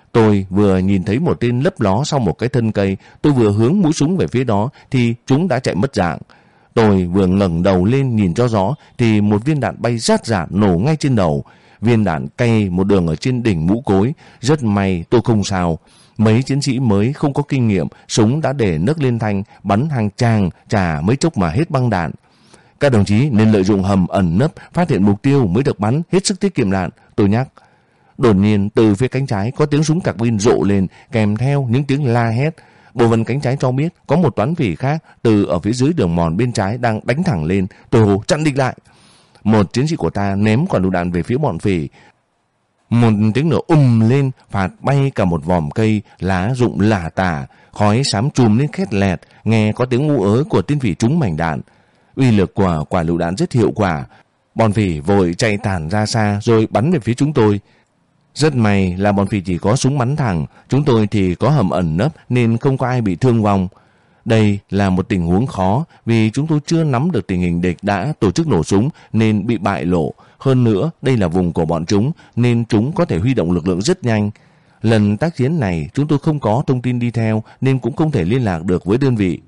Tôi vừa nhìn thấy một tên lấp ló sau một cái thân cây, tôi vừa hướng mũi súng về phía đó thì chúng đã chạy mất dạng. Tôi vừa ngẩng đầu lên nhìn cho rõ thì một viên đạn bay rát rạt nổ ngay trên đầu. Viên đạn cay một đường ở trên đỉnh mũ cối. Rất may tôi không sao. Mấy chiến sĩ mới không có kinh nghiệm, súng đã để nấc lên thanh, bắn hàng tràng, chả mấy chốc mà hết băng đạn. Các đồng chí nên lợi dụng hầm ẩn nấp, phát hiện mục tiêu mới được bắn, hết sức tiết kiệm đạn, tôi nhắc. Đột nhiên từ phía cánh trái có tiếng súng carbine rộ lên, kèm theo những tiếng la hét. Bộ phận cánh trái cho biết có một toán phỉ khác từ ở phía dưới đường mòn bên trái đang đánh thẳng lên. Tôi hô chặn địch lại. Một chiến sĩ của ta ném quả lựu đạn về phía bọn phỉ. Một tiếng nổ lên, phạt bay cả một vòm cây, lá rụng lả tả, khói xám chùm lên khét lẹt, nghe có tiếng u ớ của tên phỉ trúng mảnh đạn. Uy lực của quả lựu đạn rất hiệu quả. Bọn phỉ vội chạy tản ra xa rồi bắn về phía chúng tôi. Rất may là bọn phỉ chỉ có súng bắn thẳng, chúng tôi thì có hầm ẩn nấp nên không có ai bị thương vong. Đây là một tình huống khó vì chúng tôi chưa nắm được tình hình địch đã tổ chức nổ súng nên bị bại lộ. Hơn nữa, đây là vùng của bọn chúng nên chúng có thể huy động lực lượng rất nhanh. Lần tác chiến này chúng tôi không có thông tin đi theo nên cũng không thể liên lạc được với đơn vị.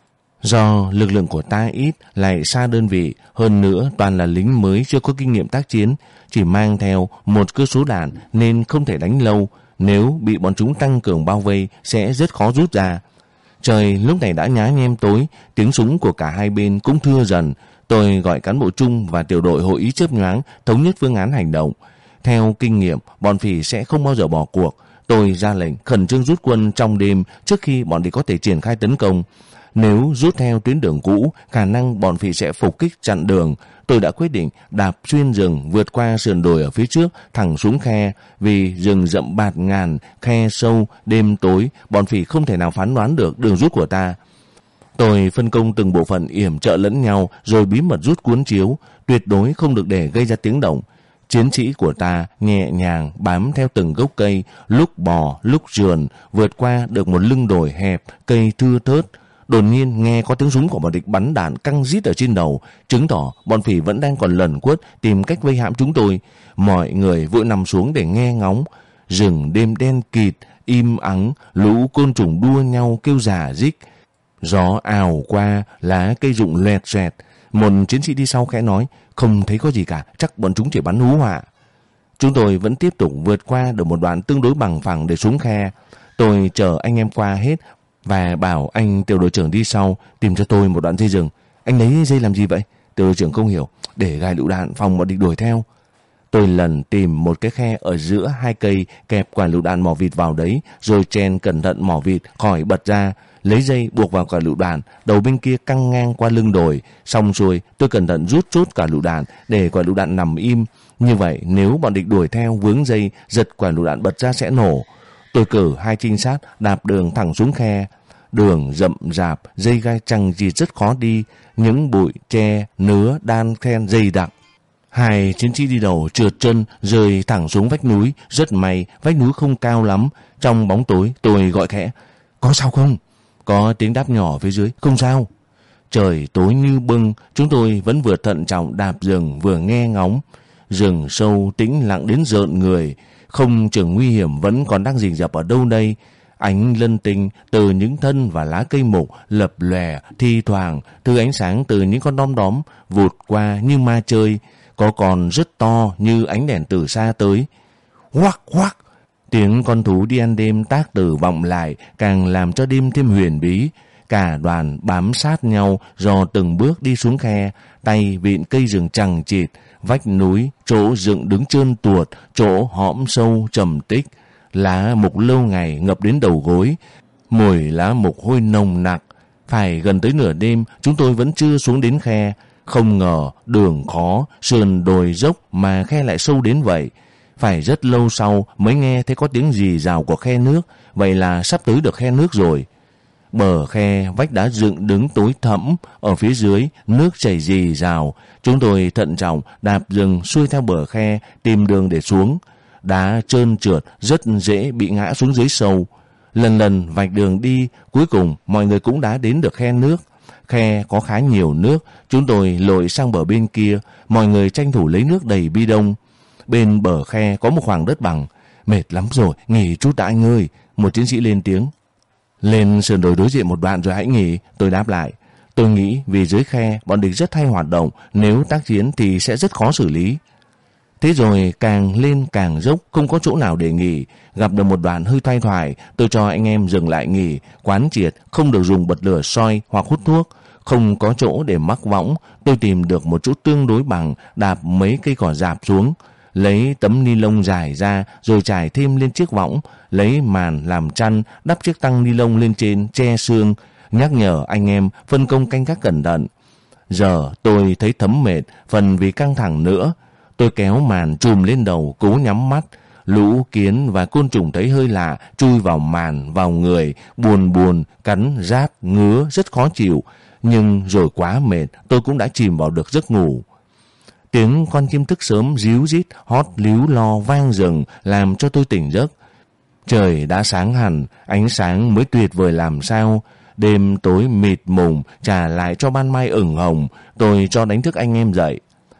Do lực lượng của ta ít lại xa đơn vị, hơn nữa toàn là lính mới chưa có kinh nghiệm tác chiến, chỉ mang theo một cơ số đạn nên không thể đánh lâu. Nếu bị bọn chúng tăng cường bao vây sẽ rất khó rút ra. Trời lúc này đã nhá nhem tối, tiếng súng của cả hai bên cũng thưa dần. Tôi gọi cán bộ chung và tiểu đội hội ý chớp nhoáng thống nhất phương án hành động. Theo kinh nghiệm, bọn phỉ sẽ không bao giờ bỏ cuộc. Tôi ra lệnh khẩn trương rút quân trong đêm trước khi bọn địch có thể triển khai tấn công. Nếu rút theo tuyến đường cũ, khả năng bọn phỉ sẽ phục kích chặn đường. Tôi đã quyết định đạp xuyên rừng vượt qua sườn đồi ở phía trước thẳng xuống khe. Vì rừng rậm bạt ngàn, khe sâu, đêm tối, bọn phỉ không thể nào phán đoán được đường rút của ta. Tôi phân công từng bộ phận yểm trợ lẫn nhau rồi bí mật rút cuốn chiếu, tuyệt đối không được để gây ra tiếng động. Chiến sĩ của ta nhẹ nhàng bám theo từng gốc cây, lúc bò lúc rườn, vượt qua được một lưng đồi hẹp, cây thưa thớt. Đột nhiên nghe có tiếng súng của bọn địch bắn đạn căng rít ở trên đầu, chứng tỏ bọn phỉ vẫn đang còn lẩn quất tìm cách vây hãm chúng tôi. Mọi người vội nằm xuống để nghe ngóng. Rừng đêm đen kịt, im ắng, lũ côn trùng đua nhau kêu rả rích. Gió ào qua, lá cây rụng loẹt xoẹt. Một chiến sĩ đi sau khẽ nói, không thấy có gì cả, chắc bọn chúng chỉ bắn hú họa. Chúng tôi vẫn tiếp tục vượt qua được một đoạn tương đối bằng phẳng để xuống khe. Tôi chờ anh em qua hết và bảo anh tiểu đội trưởng đi sau tìm cho tôi một đoạn dây rừng. Anh lấy dây làm gì vậy? Tiểu đội trưởng không hiểu. Để gài lựu đạn phòng bọn địch đuổi theo. Tôi lần tìm một cái khe ở giữa hai cây, kẹp quả lựu đạn mỏ vịt vào đấy, rồi chèn cẩn thận mỏ vịt khỏi bật ra, lấy dây buộc vào quả lựu đạn, đầu bên kia căng ngang qua lưng đồi. Xong rồi tôi cẩn thận rút chốt quả lựu đạn để quả lựu đạn nằm im. Như vậy nếu bọn địch đuổi theo vướng dây, giật quả lựu đạn bật ra sẽ nổ. Tôi cử hai trinh sát đạp đường thẳng xuống khe. Đường rậm rạp, dây gai chằng chịt rất khó đi, những bụi tre, nứa đan khen dày đặc. Hai chiến sĩ đi đầu trượt chân rơi thẳng xuống vách núi. Rất may vách núi không cao lắm. Trong bóng tối tôi gọi khẽ, có sao không? Có tiếng đáp nhỏ phía dưới, không sao. Trời tối như bưng, chúng tôi vẫn vừa thận trọng đạp rừng vừa nghe ngóng. Rừng sâu tĩnh lặng đến rợn người, không chừng nguy hiểm vẫn còn đang rình rập ở đâu đây. Ánh lân tinh từ những thân và lá cây mục lập lòe, thi thoảng thứ ánh sáng từ những con đom đóm vụt qua như ma chơi. Có còn rất to như ánh đèn từ xa tới. Hoắc hoắc, tiếng con thú đi ăn đêm tác từ vọng lại, càng làm cho đêm thêm huyền bí. Cả đoàn bám sát nhau dò từng bước đi xuống khe, tay vịn cây rừng chằng chịt, vách núi, chỗ dựng đứng trơn tuột, chỗ hõm sâu trầm tích. Lá mục lâu ngày ngập đến đầu gối, mùi lá mục hôi nồng nặc. Phải gần tới nửa đêm chúng tôi vẫn chưa xuống đến khe. Không ngờ đường khó, sườn đồi dốc mà khe lại sâu đến vậy. Phải rất lâu sau mới nghe thấy có tiếng rì rào của khe nước. Vậy là sắp tới được khe nước rồi. Bờ khe vách đá dựng đứng tối thẫm, ở phía dưới nước chảy rì rào. Chúng tôi thận trọng đạp rừng xuôi theo bờ khe tìm đường để xuống. Đá trơn trượt rất dễ bị ngã xuống dưới sâu. Lần lần vạch đường đi, cuối cùng mọi người cũng đã đến được khe nước. Khe có khá nhiều nước, chúng tôi lội sang bờ bên kia, mọi người tranh thủ lấy nước đầy bi đông. Bên bờ khe có một khoảng đất bằng, Mệt lắm rồi, nghỉ chút đã anh ơi. Một chiến sĩ lên tiếng. Lên sườn đồi đối diện một đoạn rồi hãy nghỉ, tôi đáp lại. Tôi nghĩ vì dưới khe bọn địch rất hay hoạt động, nếu tác chiến thì sẽ rất khó xử lý. Thế rồi càng lên càng dốc, không có chỗ nào để nghỉ. Gặp được một đoạn hơi thoai thoải, tôi cho anh em dừng lại nghỉ, quán triệt không được dùng bật lửa soi hoặc hút thuốc. Không có chỗ để mắc võng, tôi tìm được một chỗ tương đối bằng, đạp mấy cây cỏ rạp xuống, lấy tấm ni lông dài ra rồi trải thêm lên chiếc võng, lấy màn làm chăn, đắp chiếc tăng ni lông lên trên che xương, nhắc nhở anh em phân công canh gác cẩn thận. Giờ tôi thấy thấm mệt, phần vì căng thẳng nữa. Tôi kéo màn trùm lên đầu, cố nhắm mắt. Lũ kiến và côn trùng thấy hơi lạ, chui vào màn, vào người, buồn, cắn, rát, ngứa, rất khó chịu. Nhưng rồi quá mệt, tôi cũng đã chìm vào được giấc ngủ. Tiếng con chim thức sớm ríu rít, hót líu lo vang rừng, làm cho tôi tỉnh giấc. Trời đã sáng hẳn, ánh sáng mới tuyệt vời làm sao. Đêm tối mịt mùng, trả lại cho ban mai ửng hồng, tôi cho đánh thức anh em dậy.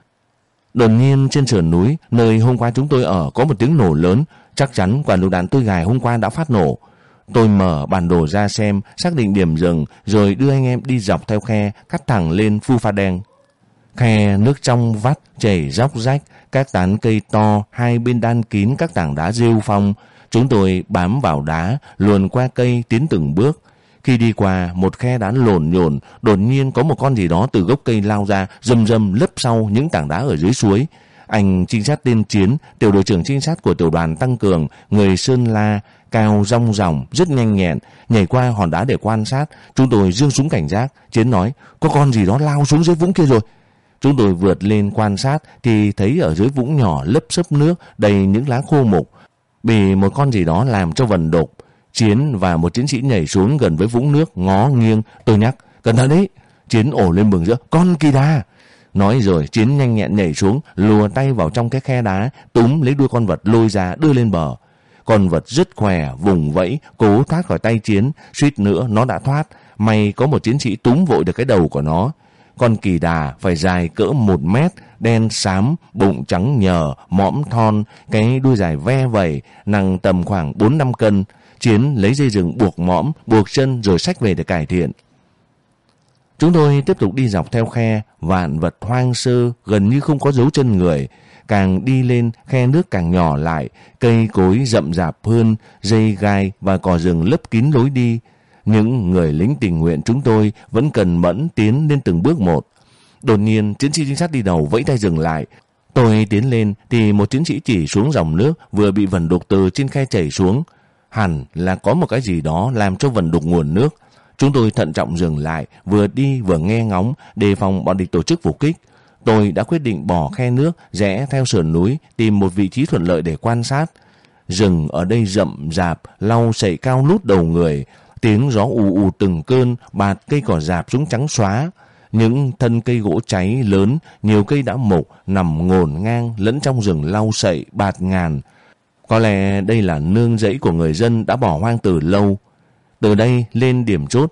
Đột nhiên trên sườn núi, nơi hôm qua chúng tôi ở, có một tiếng nổ lớn. Chắc chắn quả lựu đạn tôi gài hôm qua đã phát nổ. Tôi mở bản đồ ra xem, xác định điểm dừng, rồi đưa anh em đi dọc theo khe, cắt thẳng lên Phu Pha Đen. Khe nước trong vắt, chảy róc rách, các tán cây to, hai bên đan kín các tảng đá rêu phong. Chúng tôi bám vào đá, luồn qua cây tiến từng bước. Khi đi qua một khe đá lổn nhổn, đột nhiên có một con gì đó từ gốc cây lao ra, rầm lấp sau những tảng đá ở dưới suối. Anh trinh sát tên Chiến, tiểu đội trưởng trinh sát của tiểu đoàn tăng cường, người Sơn La, cao rong ròng, rất nhanh nhẹn, nhảy qua hòn đá để quan sát. Chúng tôi giương súng cảnh giác. Chiến nói, có con gì đó lao xuống dưới vũng kia rồi. Chúng tôi vượt lên quan sát thì thấy ở dưới vũng nhỏ lấp xấp nước đầy những lá khô mục, bị một con gì đó làm cho vần đục. Chiến và một chiến sĩ nhảy xuống gần với vũng nước, ngó nghiêng. Tôi nhắc, cẩn thận đấy. Chiến ổ lên mừng rỡ, con kỳ đà. Nói rồi Chiến nhanh nhẹn nhảy xuống, lùa tay vào trong cái khe đá, túm lấy đuôi con vật lôi ra đưa lên bờ. Con vật rất khỏe, vùng vẫy, cố thoát khỏi tay Chiến, suýt nữa nó đã thoát. May có một chiến sĩ túm vội được cái đầu của nó. Con kỳ đà phải dài cỡ 1 mét, đen xám, bụng trắng nhờ, mõm thon, cái đuôi dài ve vẩy, nặng tầm khoảng 4-5 cân. Chiến lấy dây rừng buộc mõm, buộc chân rồi xách về để cải thiện. Chúng tôi tiếp tục đi dọc theo khe, vạn vật hoang sơ, gần như không có dấu chân người. Càng đi lên, khe nước càng nhỏ lại, cây cối rậm rạp hơn, dây gai và cỏ rừng lấp kín lối đi. Những người lính tình nguyện chúng tôi vẫn cần mẫn tiến lên từng bước một. Đột nhiên, chiến sĩ trinh sát đi đầu vẫy tay dừng lại. Tôi tiến lên thì một chiến sĩ chỉ xuống dòng nước vừa bị vần đục từ trên khe chảy xuống. Hẳn là có một cái gì đó làm cho vần đục nguồn nước. Chúng tôi thận trọng dừng lại, vừa đi vừa nghe ngóng, đề phòng bọn địch tổ chức phục kích. Tôi đã quyết định bỏ khe nước, rẽ theo sườn núi, tìm một vị trí thuận lợi để quan sát. Rừng ở đây rậm rạp, lau sậy cao lút đầu người. Tiếng gió ù từng cơn, bạt cây cỏ rạp xuống trắng xóa. Những thân cây gỗ cháy lớn, nhiều cây đã mục, nằm ngổn ngang lẫn trong rừng lau sậy, bạt ngàn. Có lẽ đây là nương rẫy của người dân đã bỏ hoang từ lâu. Từ đây lên điểm chốt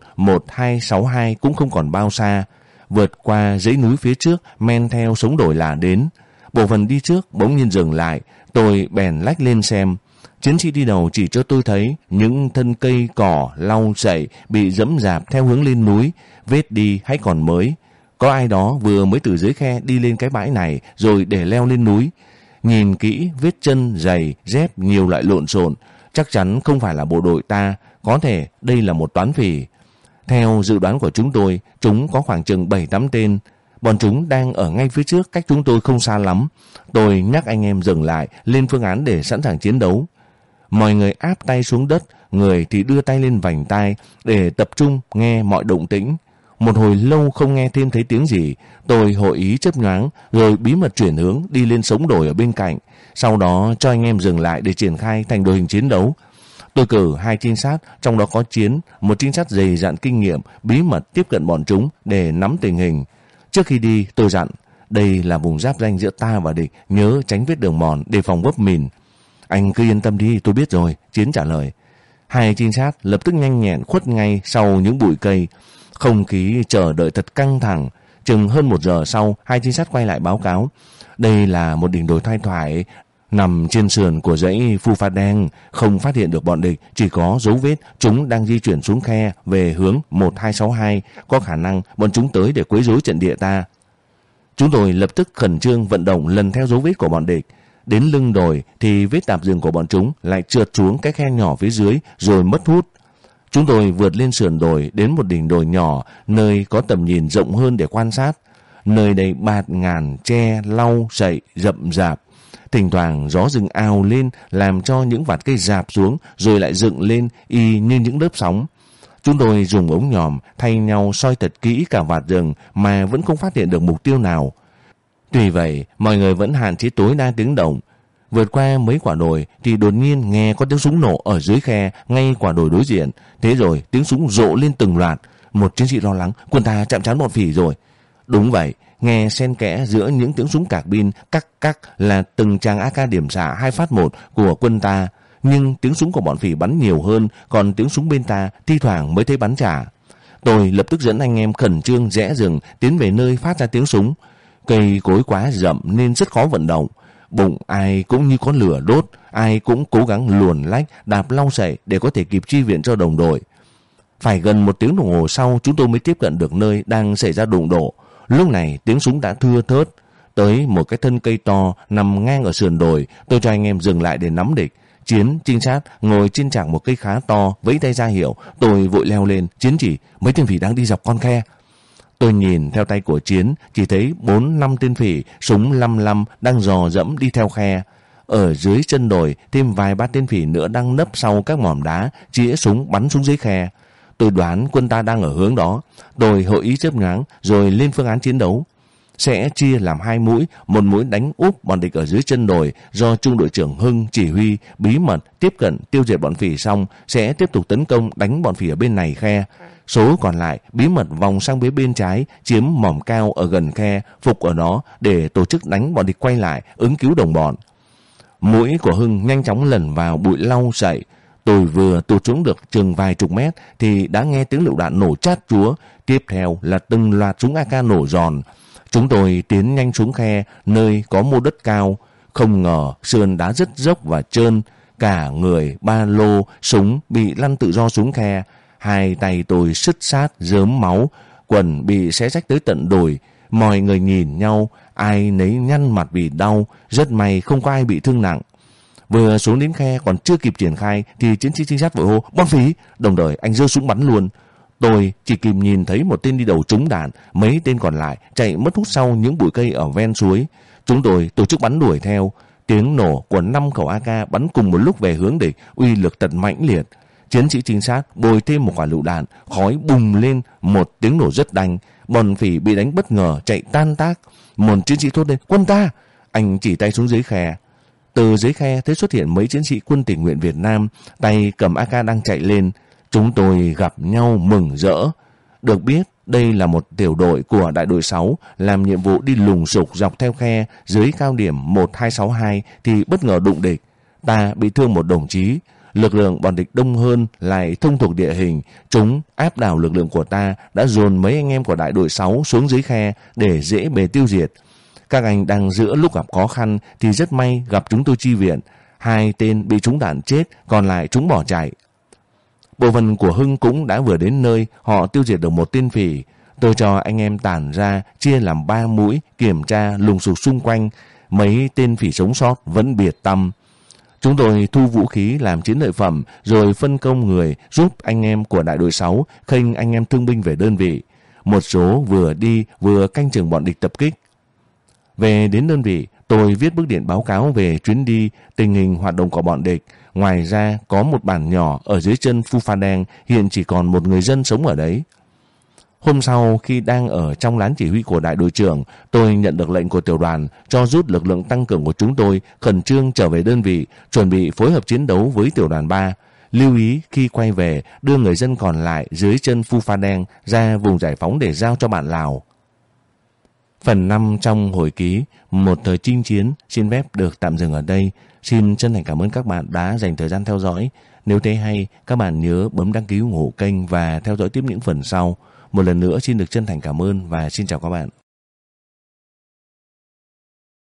1262 cũng không còn bao xa. Vượt qua dãy núi phía trước, men theo sống đổi là đến. Bộ phận đi trước bỗng nhiên dừng lại, tôi bèn lách lên xem. Chiến sĩ đi đầu chỉ cho tôi thấy những thân cây cỏ lau sậy bị dẫm rạp theo hướng lên núi, vết đi hay còn mới. Có ai đó vừa mới từ dưới khe đi lên cái bãi này rồi để leo lên núi. Nhìn kỹ vết chân, giày, dép nhiều loại lộn xộn, chắc chắn không phải là bộ đội ta, có thể đây là một toán phỉ. Theo dự đoán của chúng tôi, chúng có khoảng chừng 7-8 tên. Bọn chúng đang ở ngay phía trước, cách chúng tôi không xa lắm. Tôi nhắc anh em dừng lại, lên phương án để sẵn sàng chiến đấu. Mọi người áp tay xuống đất, người thì đưa tay lên vành tai để tập trung nghe mọi động tĩnh. Một hồi lâu không nghe thêm thấy tiếng gì, tôi hội ý chớp nhoáng rồi bí mật chuyển hướng đi lên sống đồi ở bên cạnh. Sau đó cho anh em dừng lại để triển khai thành đội hình chiến đấu. Tôi cử 2 trinh sát, trong đó có Chiến, một trinh sát dày dạn kinh nghiệm, bí mật tiếp cận bọn chúng để nắm tình hình. Trước khi đi, tôi dặn, đây là vùng giáp ranh giữa ta và địch, nhớ tránh vết đường mòn, đề phòng vấp mìn. Anh cứ yên tâm đi, tôi biết rồi, Chiến trả lời. 2 trinh sát lập tức nhanh nhẹn khuất ngay sau những bụi cây. Không khí chờ đợi thật căng thẳng. Chừng hơn 1 giờ sau, 2 trinh sát quay lại báo cáo. Đây là một đỉnh đồi thoai thoải, Nằm trên sườn của dãy Phu Pha Đen, không phát hiện được bọn địch, chỉ có dấu vết chúng đang di chuyển xuống khe về hướng 1262, có khả năng bọn chúng tới để quấy rối trận địa ta. Chúng tôi lập tức khẩn trương vận động lần theo dấu vết của bọn địch. Đến lưng đồi thì vết đạp rừng của bọn chúng lại trượt xuống cái khe nhỏ phía dưới rồi mất hút. Chúng tôi vượt lên sườn đồi đến một đỉnh đồi nhỏ, nơi có tầm nhìn rộng hơn để quan sát. Nơi đây bạt ngàn tre, lau, sậy, rậm rạp. Thỉnh thoảng gió rừng ào lên làm cho những vạt cây rạp xuống rồi lại dựng lên y như những lớp sóng. Chúng tôi dùng ống nhòm thay nhau soi thật kỹ cả vạt rừng mà vẫn không phát hiện được mục tiêu nào. Tuy vậy, mọi người vẫn hạn chế tối đa tiếng động. Vượt qua mấy quả đồi thì đột nhiên nghe có tiếng súng nổ ở dưới khe ngay quả đồi đối diện. Thế rồi tiếng súng rộ lên từng loạt. Một chiến sĩ lo lắng, quân ta chạm trán bọn phỉ rồi. Đúng vậy, nghe xen kẽ giữa những tiếng súng cạc bin cắc cắc là từng tràng AK điểm xạ 2 phát 1 của quân ta. Nhưng tiếng súng của bọn phỉ bắn nhiều hơn, còn tiếng súng bên ta thi thoảng mới thấy bắn trả. Tôi lập tức dẫn anh em khẩn trương rẽ rừng tiến về nơi phát ra tiếng súng. Cây cối quá rậm nên rất khó vận động. Bụng ai cũng như có lửa đốt, ai cũng cố gắng luồn lách, đạp lau sậy để có thể kịp chi viện cho đồng đội. Phải gần 1 tiếng đồng hồ sau chúng tôi mới tiếp cận được nơi đang xảy ra đụng độ. Lúc này tiếng súng đã thưa thớt. Tới một cái thân cây to nằm ngang ở sườn đồi, tôi cho anh em dừng lại để nắm địch. Chiến trinh sát ngồi trên chảng một cây khá to, vẫy tay ra hiệu. Tôi vội leo lên, Chiến chỉ mấy tên phỉ đang đi dọc con khe. Tôi nhìn theo tay của Chiến, chỉ thấy 4-5 tên phỉ súng 55 đang dò dẫm đi theo khe. Ở dưới chân đồi thêm vài 3 tên phỉ nữa đang nấp sau các mỏm đá, chĩa súng bắn xuống dưới khe. Tôi đoán quân ta đang ở hướng đó. Tôi hội ý chớp nhoáng rồi lên phương án chiến đấu. Sẽ chia làm 2 mũi, một mũi đánh úp bọn địch ở dưới chân đồi do trung đội trưởng Hưng chỉ huy, bí mật tiếp cận tiêu diệt bọn phỉ xong sẽ tiếp tục tấn công đánh bọn phỉ ở bên này khe. Số còn lại bí mật vòng sang bên trái, chiếm mỏm cao ở gần khe, phục ở đó để tổ chức đánh bọn địch quay lại ứng cứu đồng bọn. Mũi của Hưng nhanh chóng lẩn vào bụi lau sậy. Tôi vừa tụt xuống được chừng vài chục mét thì đã nghe tiếng lựu đạn nổ chát chúa. Tiếp theo là từng loạt súng AK nổ giòn. Chúng tôi tiến nhanh xuống khe nơi có mô đất cao. Không ngờ sườn đá rất dốc và trơn. Cả người, ba lô, súng bị lăn tự do xuống khe. 2 tay tôi sứt sát, rớm máu. Quần bị xé rách tới tận đùi. Mọi người nhìn nhau, ai nấy nhăn mặt vì đau. Rất may không có ai bị thương nặng. Vừa xuống đến khe còn chưa kịp triển khai thì chiến sĩ trinh sát vội hô bom phỉ, đồng thời anh giơ súng bắn luôn. Tôi chỉ kịp nhìn thấy một tên đi đầu trúng đạn, mấy tên còn lại chạy mất hút sau những bụi cây ở ven suối. Chúng tôi tổ chức bắn đuổi theo. Tiếng nổ của 5 khẩu AK bắn cùng một lúc về hướng địch, uy lực thật mãnh liệt. Chiến sĩ trinh sát bồi thêm một quả lựu đạn, khói bùng lên, một tiếng nổ rất đanh. Bọn phỉ bị đánh bất ngờ chạy tan tác. Một chiến sĩ thốt lên quân ta, anh chỉ tay xuống dưới khe. Từ dưới khe thấy xuất hiện mấy chiến sĩ quân tình nguyện Việt Nam, tay cầm AK đang chạy lên. Chúng tôi gặp nhau mừng rỡ. Được biết đây là một tiểu đội của đại đội 6 làm nhiệm vụ đi lùng sục dọc theo khe dưới cao điểm 1262 thì bất ngờ đụng địch. Ta bị thương một đồng chí. Lực lượng bọn địch đông hơn lại thông thuộc địa hình. Chúng áp đảo lực lượng của ta đã dồn mấy anh em của đại đội 6 xuống dưới khe để dễ bề tiêu diệt. Các anh đang giữa lúc gặp khó khăn thì rất may gặp chúng tôi chi viện. 2 tên bị trúng đạn chết, còn lại chúng bỏ chạy. Bộ phận của Hưng cũng đã vừa đến nơi, họ tiêu diệt được một tên phỉ. Tôi cho anh em tản ra, chia làm 3 mũi, kiểm tra lùng sục xung quanh. Mấy tên phỉ sống sót vẫn biệt tăm. Chúng tôi thu vũ khí làm chiến lợi phẩm, rồi phân công người giúp anh em của đại đội 6 khênh anh em thương binh về đơn vị. Một số vừa đi vừa canh chừng bọn địch tập kích. Về đến đơn vị, tôi viết bức điện báo cáo về chuyến đi, tình hình hoạt động của bọn địch. Ngoài ra có một bản nhỏ ở dưới chân Phu Pha Đen, hiện chỉ còn một người dân sống ở đấy. Hôm sau khi đang ở trong lán chỉ huy của đại đội trưởng, tôi nhận được lệnh của tiểu đoàn cho rút lực lượng tăng cường của chúng tôi khẩn trương trở về đơn vị, chuẩn bị phối hợp chiến đấu với tiểu đoàn 3. Lưu ý khi quay về đưa người dân còn lại dưới chân Phu Pha Đen ra vùng giải phóng để giao cho bạn Lào. Phần 5 trong hồi ký Một thời chinh chiến xin phép được tạm dừng ở đây. Xin chân thành cảm ơn các bạn đã dành thời gian theo dõi. Nếu thấy hay, các bạn nhớ bấm đăng ký ủng hộ kênh và theo dõi tiếp những phần sau. Một lần nữa xin được chân thành cảm ơn và xin chào các bạn.